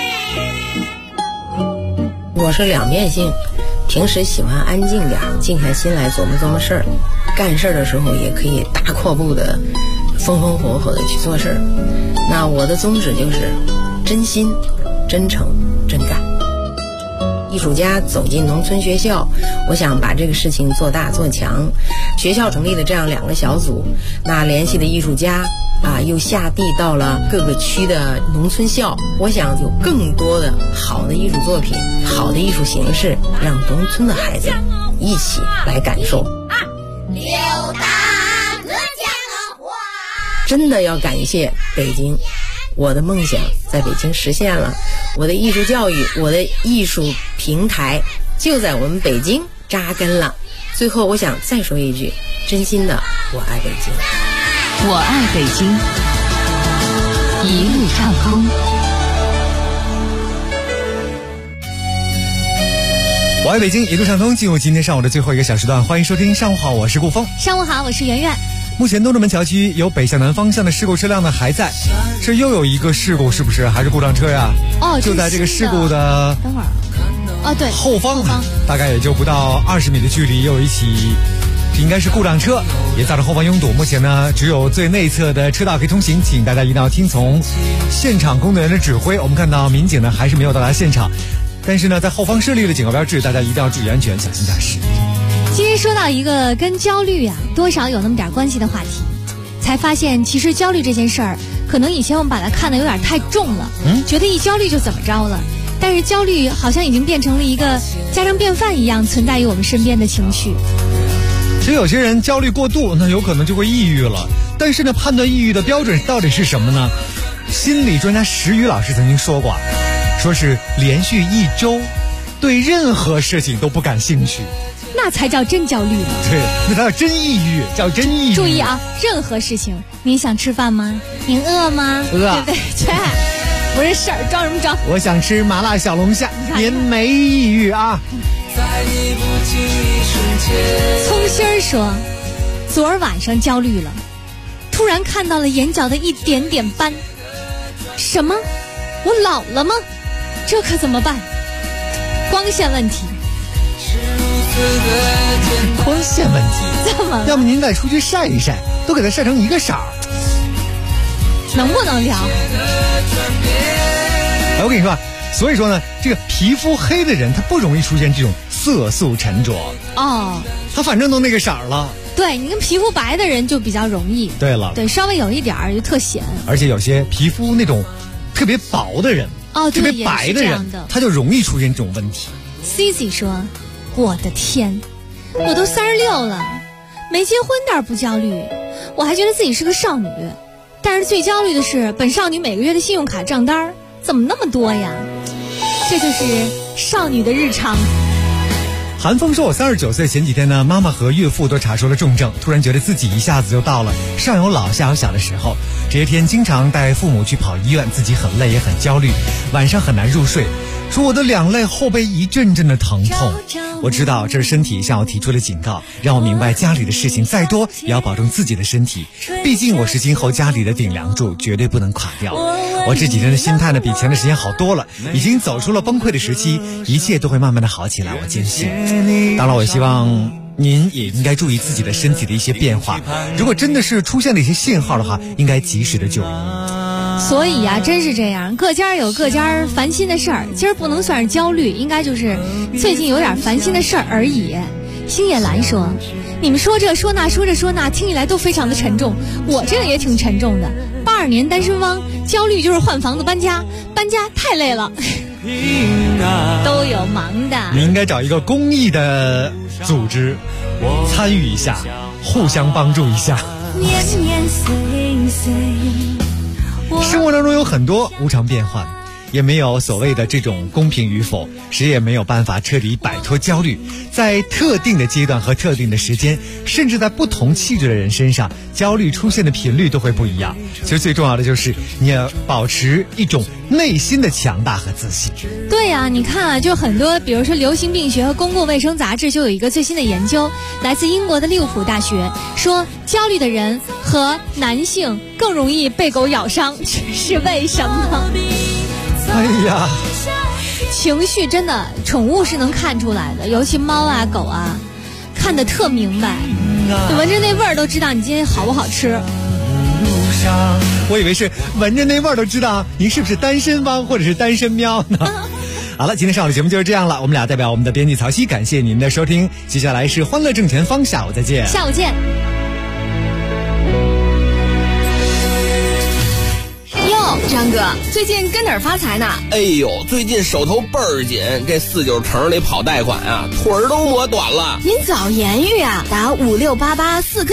我是两面性，平时喜欢安静点，静下心来琢磨琢磨事儿，干事儿的时候也可以大阔步的风风火火的去做事儿。那我的宗旨就是真心、真诚、真干。艺术家走进农村学校，我想把这个事情做大做强。学校成立的这样2个小组，那联系的艺术家又下地到了各个区的农村校，我想有更多的好的艺术作品、好的艺术形式，让农村的孩子一起来感受。刘大哥讲话，真的要感谢北京，我的梦想在北京实现了，我的艺术教育，我的艺术平台就在我们北京扎根了。最后我想再说一句，真心的，我爱北京。 我爱北京，一路畅通。 我爱北京，一路畅通。进入今天上午的最后一个小时段，欢迎收听上午好，我是顾峰。 上午好，我是圆圆。 目前东直门桥区有北向南方向的事故车辆呢还在，这又有一个事故，是不是？还是故障车呀？就在这个事故的等会儿，对， 后方大概也就不到20米的距离，又有一起应该是故障车，也造成后方拥堵。目前呢，只有最内侧的车道可以通行，请大家一定要听从现场工作人员的指挥。我们看到民警呢还是没有到达现场，但是呢，在后方设立了警告标志，大家一定要注意安全，小心驾驶。 今天说到一个跟焦虑啊多少有那么点关系的话题，才发现其实焦虑这件事儿，可能以前我们把它看得有点太重了，觉得一焦虑就怎么着了。但是焦虑好像已经变成了一个家常便饭一样存在于我们身边的情绪。 其实有些人焦虑过度，那有可能就会抑郁了。但是呢，判断抑郁的标准到底是什么呢？心理专家石宇老师曾经说过，说是连续1周对任何事情都不感兴趣， 那才叫真焦虑呢。 对，那才叫真抑郁，叫真抑郁。 注意啊，任何事情，你想吃饭吗？你饿吗？ 饿， 对不对？不是事儿，装什么装？ 我想吃麻辣小龙虾，您没抑郁啊？ 葱心儿说，昨儿晚上焦虑了，突然看到了眼角的一点点斑。什么？我老了吗？这可怎么办？光线问题。 光线问题？ 怎么了？ 要么您再出去晒一晒，都给它晒成一个色儿。 能不能聊？ 我跟你说，所以说呢，这个皮肤黑的人他不容易出现这种色素沉着哦， 他反正都那个色儿了。 对，你跟皮肤白的人就比较容易。 对了， 对，稍微有一点儿就特显。 而且有些皮肤那种特别薄的人，特别白的人，他就容易出现这种问题。 Cici 说：“我的天，我都36了，没结婚倒是不焦虑，我还觉得自己是个少女。但是最焦虑的是，本少女每个月的信用卡账单怎么那么多呀？这就是少女的日常。” 韩风说，我39岁前几天呢，妈妈和岳父都查出了重症，突然觉得自己一下子就到了上有老下有小的时候。这些天经常带父母去跑医院，自己很累也很焦虑，晚上很难入睡，说我的两肋后背一阵阵的疼痛。我知道这是身体向我提出了警告，让我明白家里的事情再多也要保重自己的身体，毕竟我是今后家里的顶梁柱，绝对不能垮掉。我这几天的心态呢，比前段时间好多了，已经走出了崩溃的时期，一切都会慢慢的好起来，我坚信。当然我希望您也应该注意自己的身体的一些变化，如果真的是出现了一些信号的话，应该及时的就医。 所以啊，真是这样，各家有各家烦心的事儿，今儿不能算是焦虑，应该就是最近有点烦心的事儿而已。星野兰说，你们说这说那，说这说那，听起来都非常的沉重，我这个也挺沉重的。82年单身汪，焦虑就是换房子搬家太累了。都有忙的， 你应该找一个公益的组织参与一下，互相帮助一下。 年年岁岁， 生活当中有很多无常变幻，也没有所谓的这种公平与否，谁也没有办法彻底摆脱焦虑。在特定的阶段和特定的时间，甚至在不同气质的人身上，焦虑出现的频率都会不一样。其实最重要的就是你要保持一种内心的强大和自信。 对呀，你看啊，就很多，比如说流行病学和公共卫生杂志就有一个最新的研究，来自英国的利物浦大学，说焦虑的人和男性更容易被狗咬伤，是为什么？ 哎呀， 情绪真的，宠物是能看出来的，尤其猫啊狗啊，看得特明白，闻着那味儿都知道你今天好不好吃。 我以为是闻着那味儿都知道您是不是单身汪或者是单身喵呢。好了，今天上午的节目就是这样了，我们俩代表我们的编辑曹曦，感谢您的收听，接下来是欢乐正前方，下午再见。 下午见。 张哥，最近跟哪儿发财呢？ 哎呦，最近手头倍儿紧，这49城里跑贷款啊，腿儿都磨短了。 您早言语啊，打5688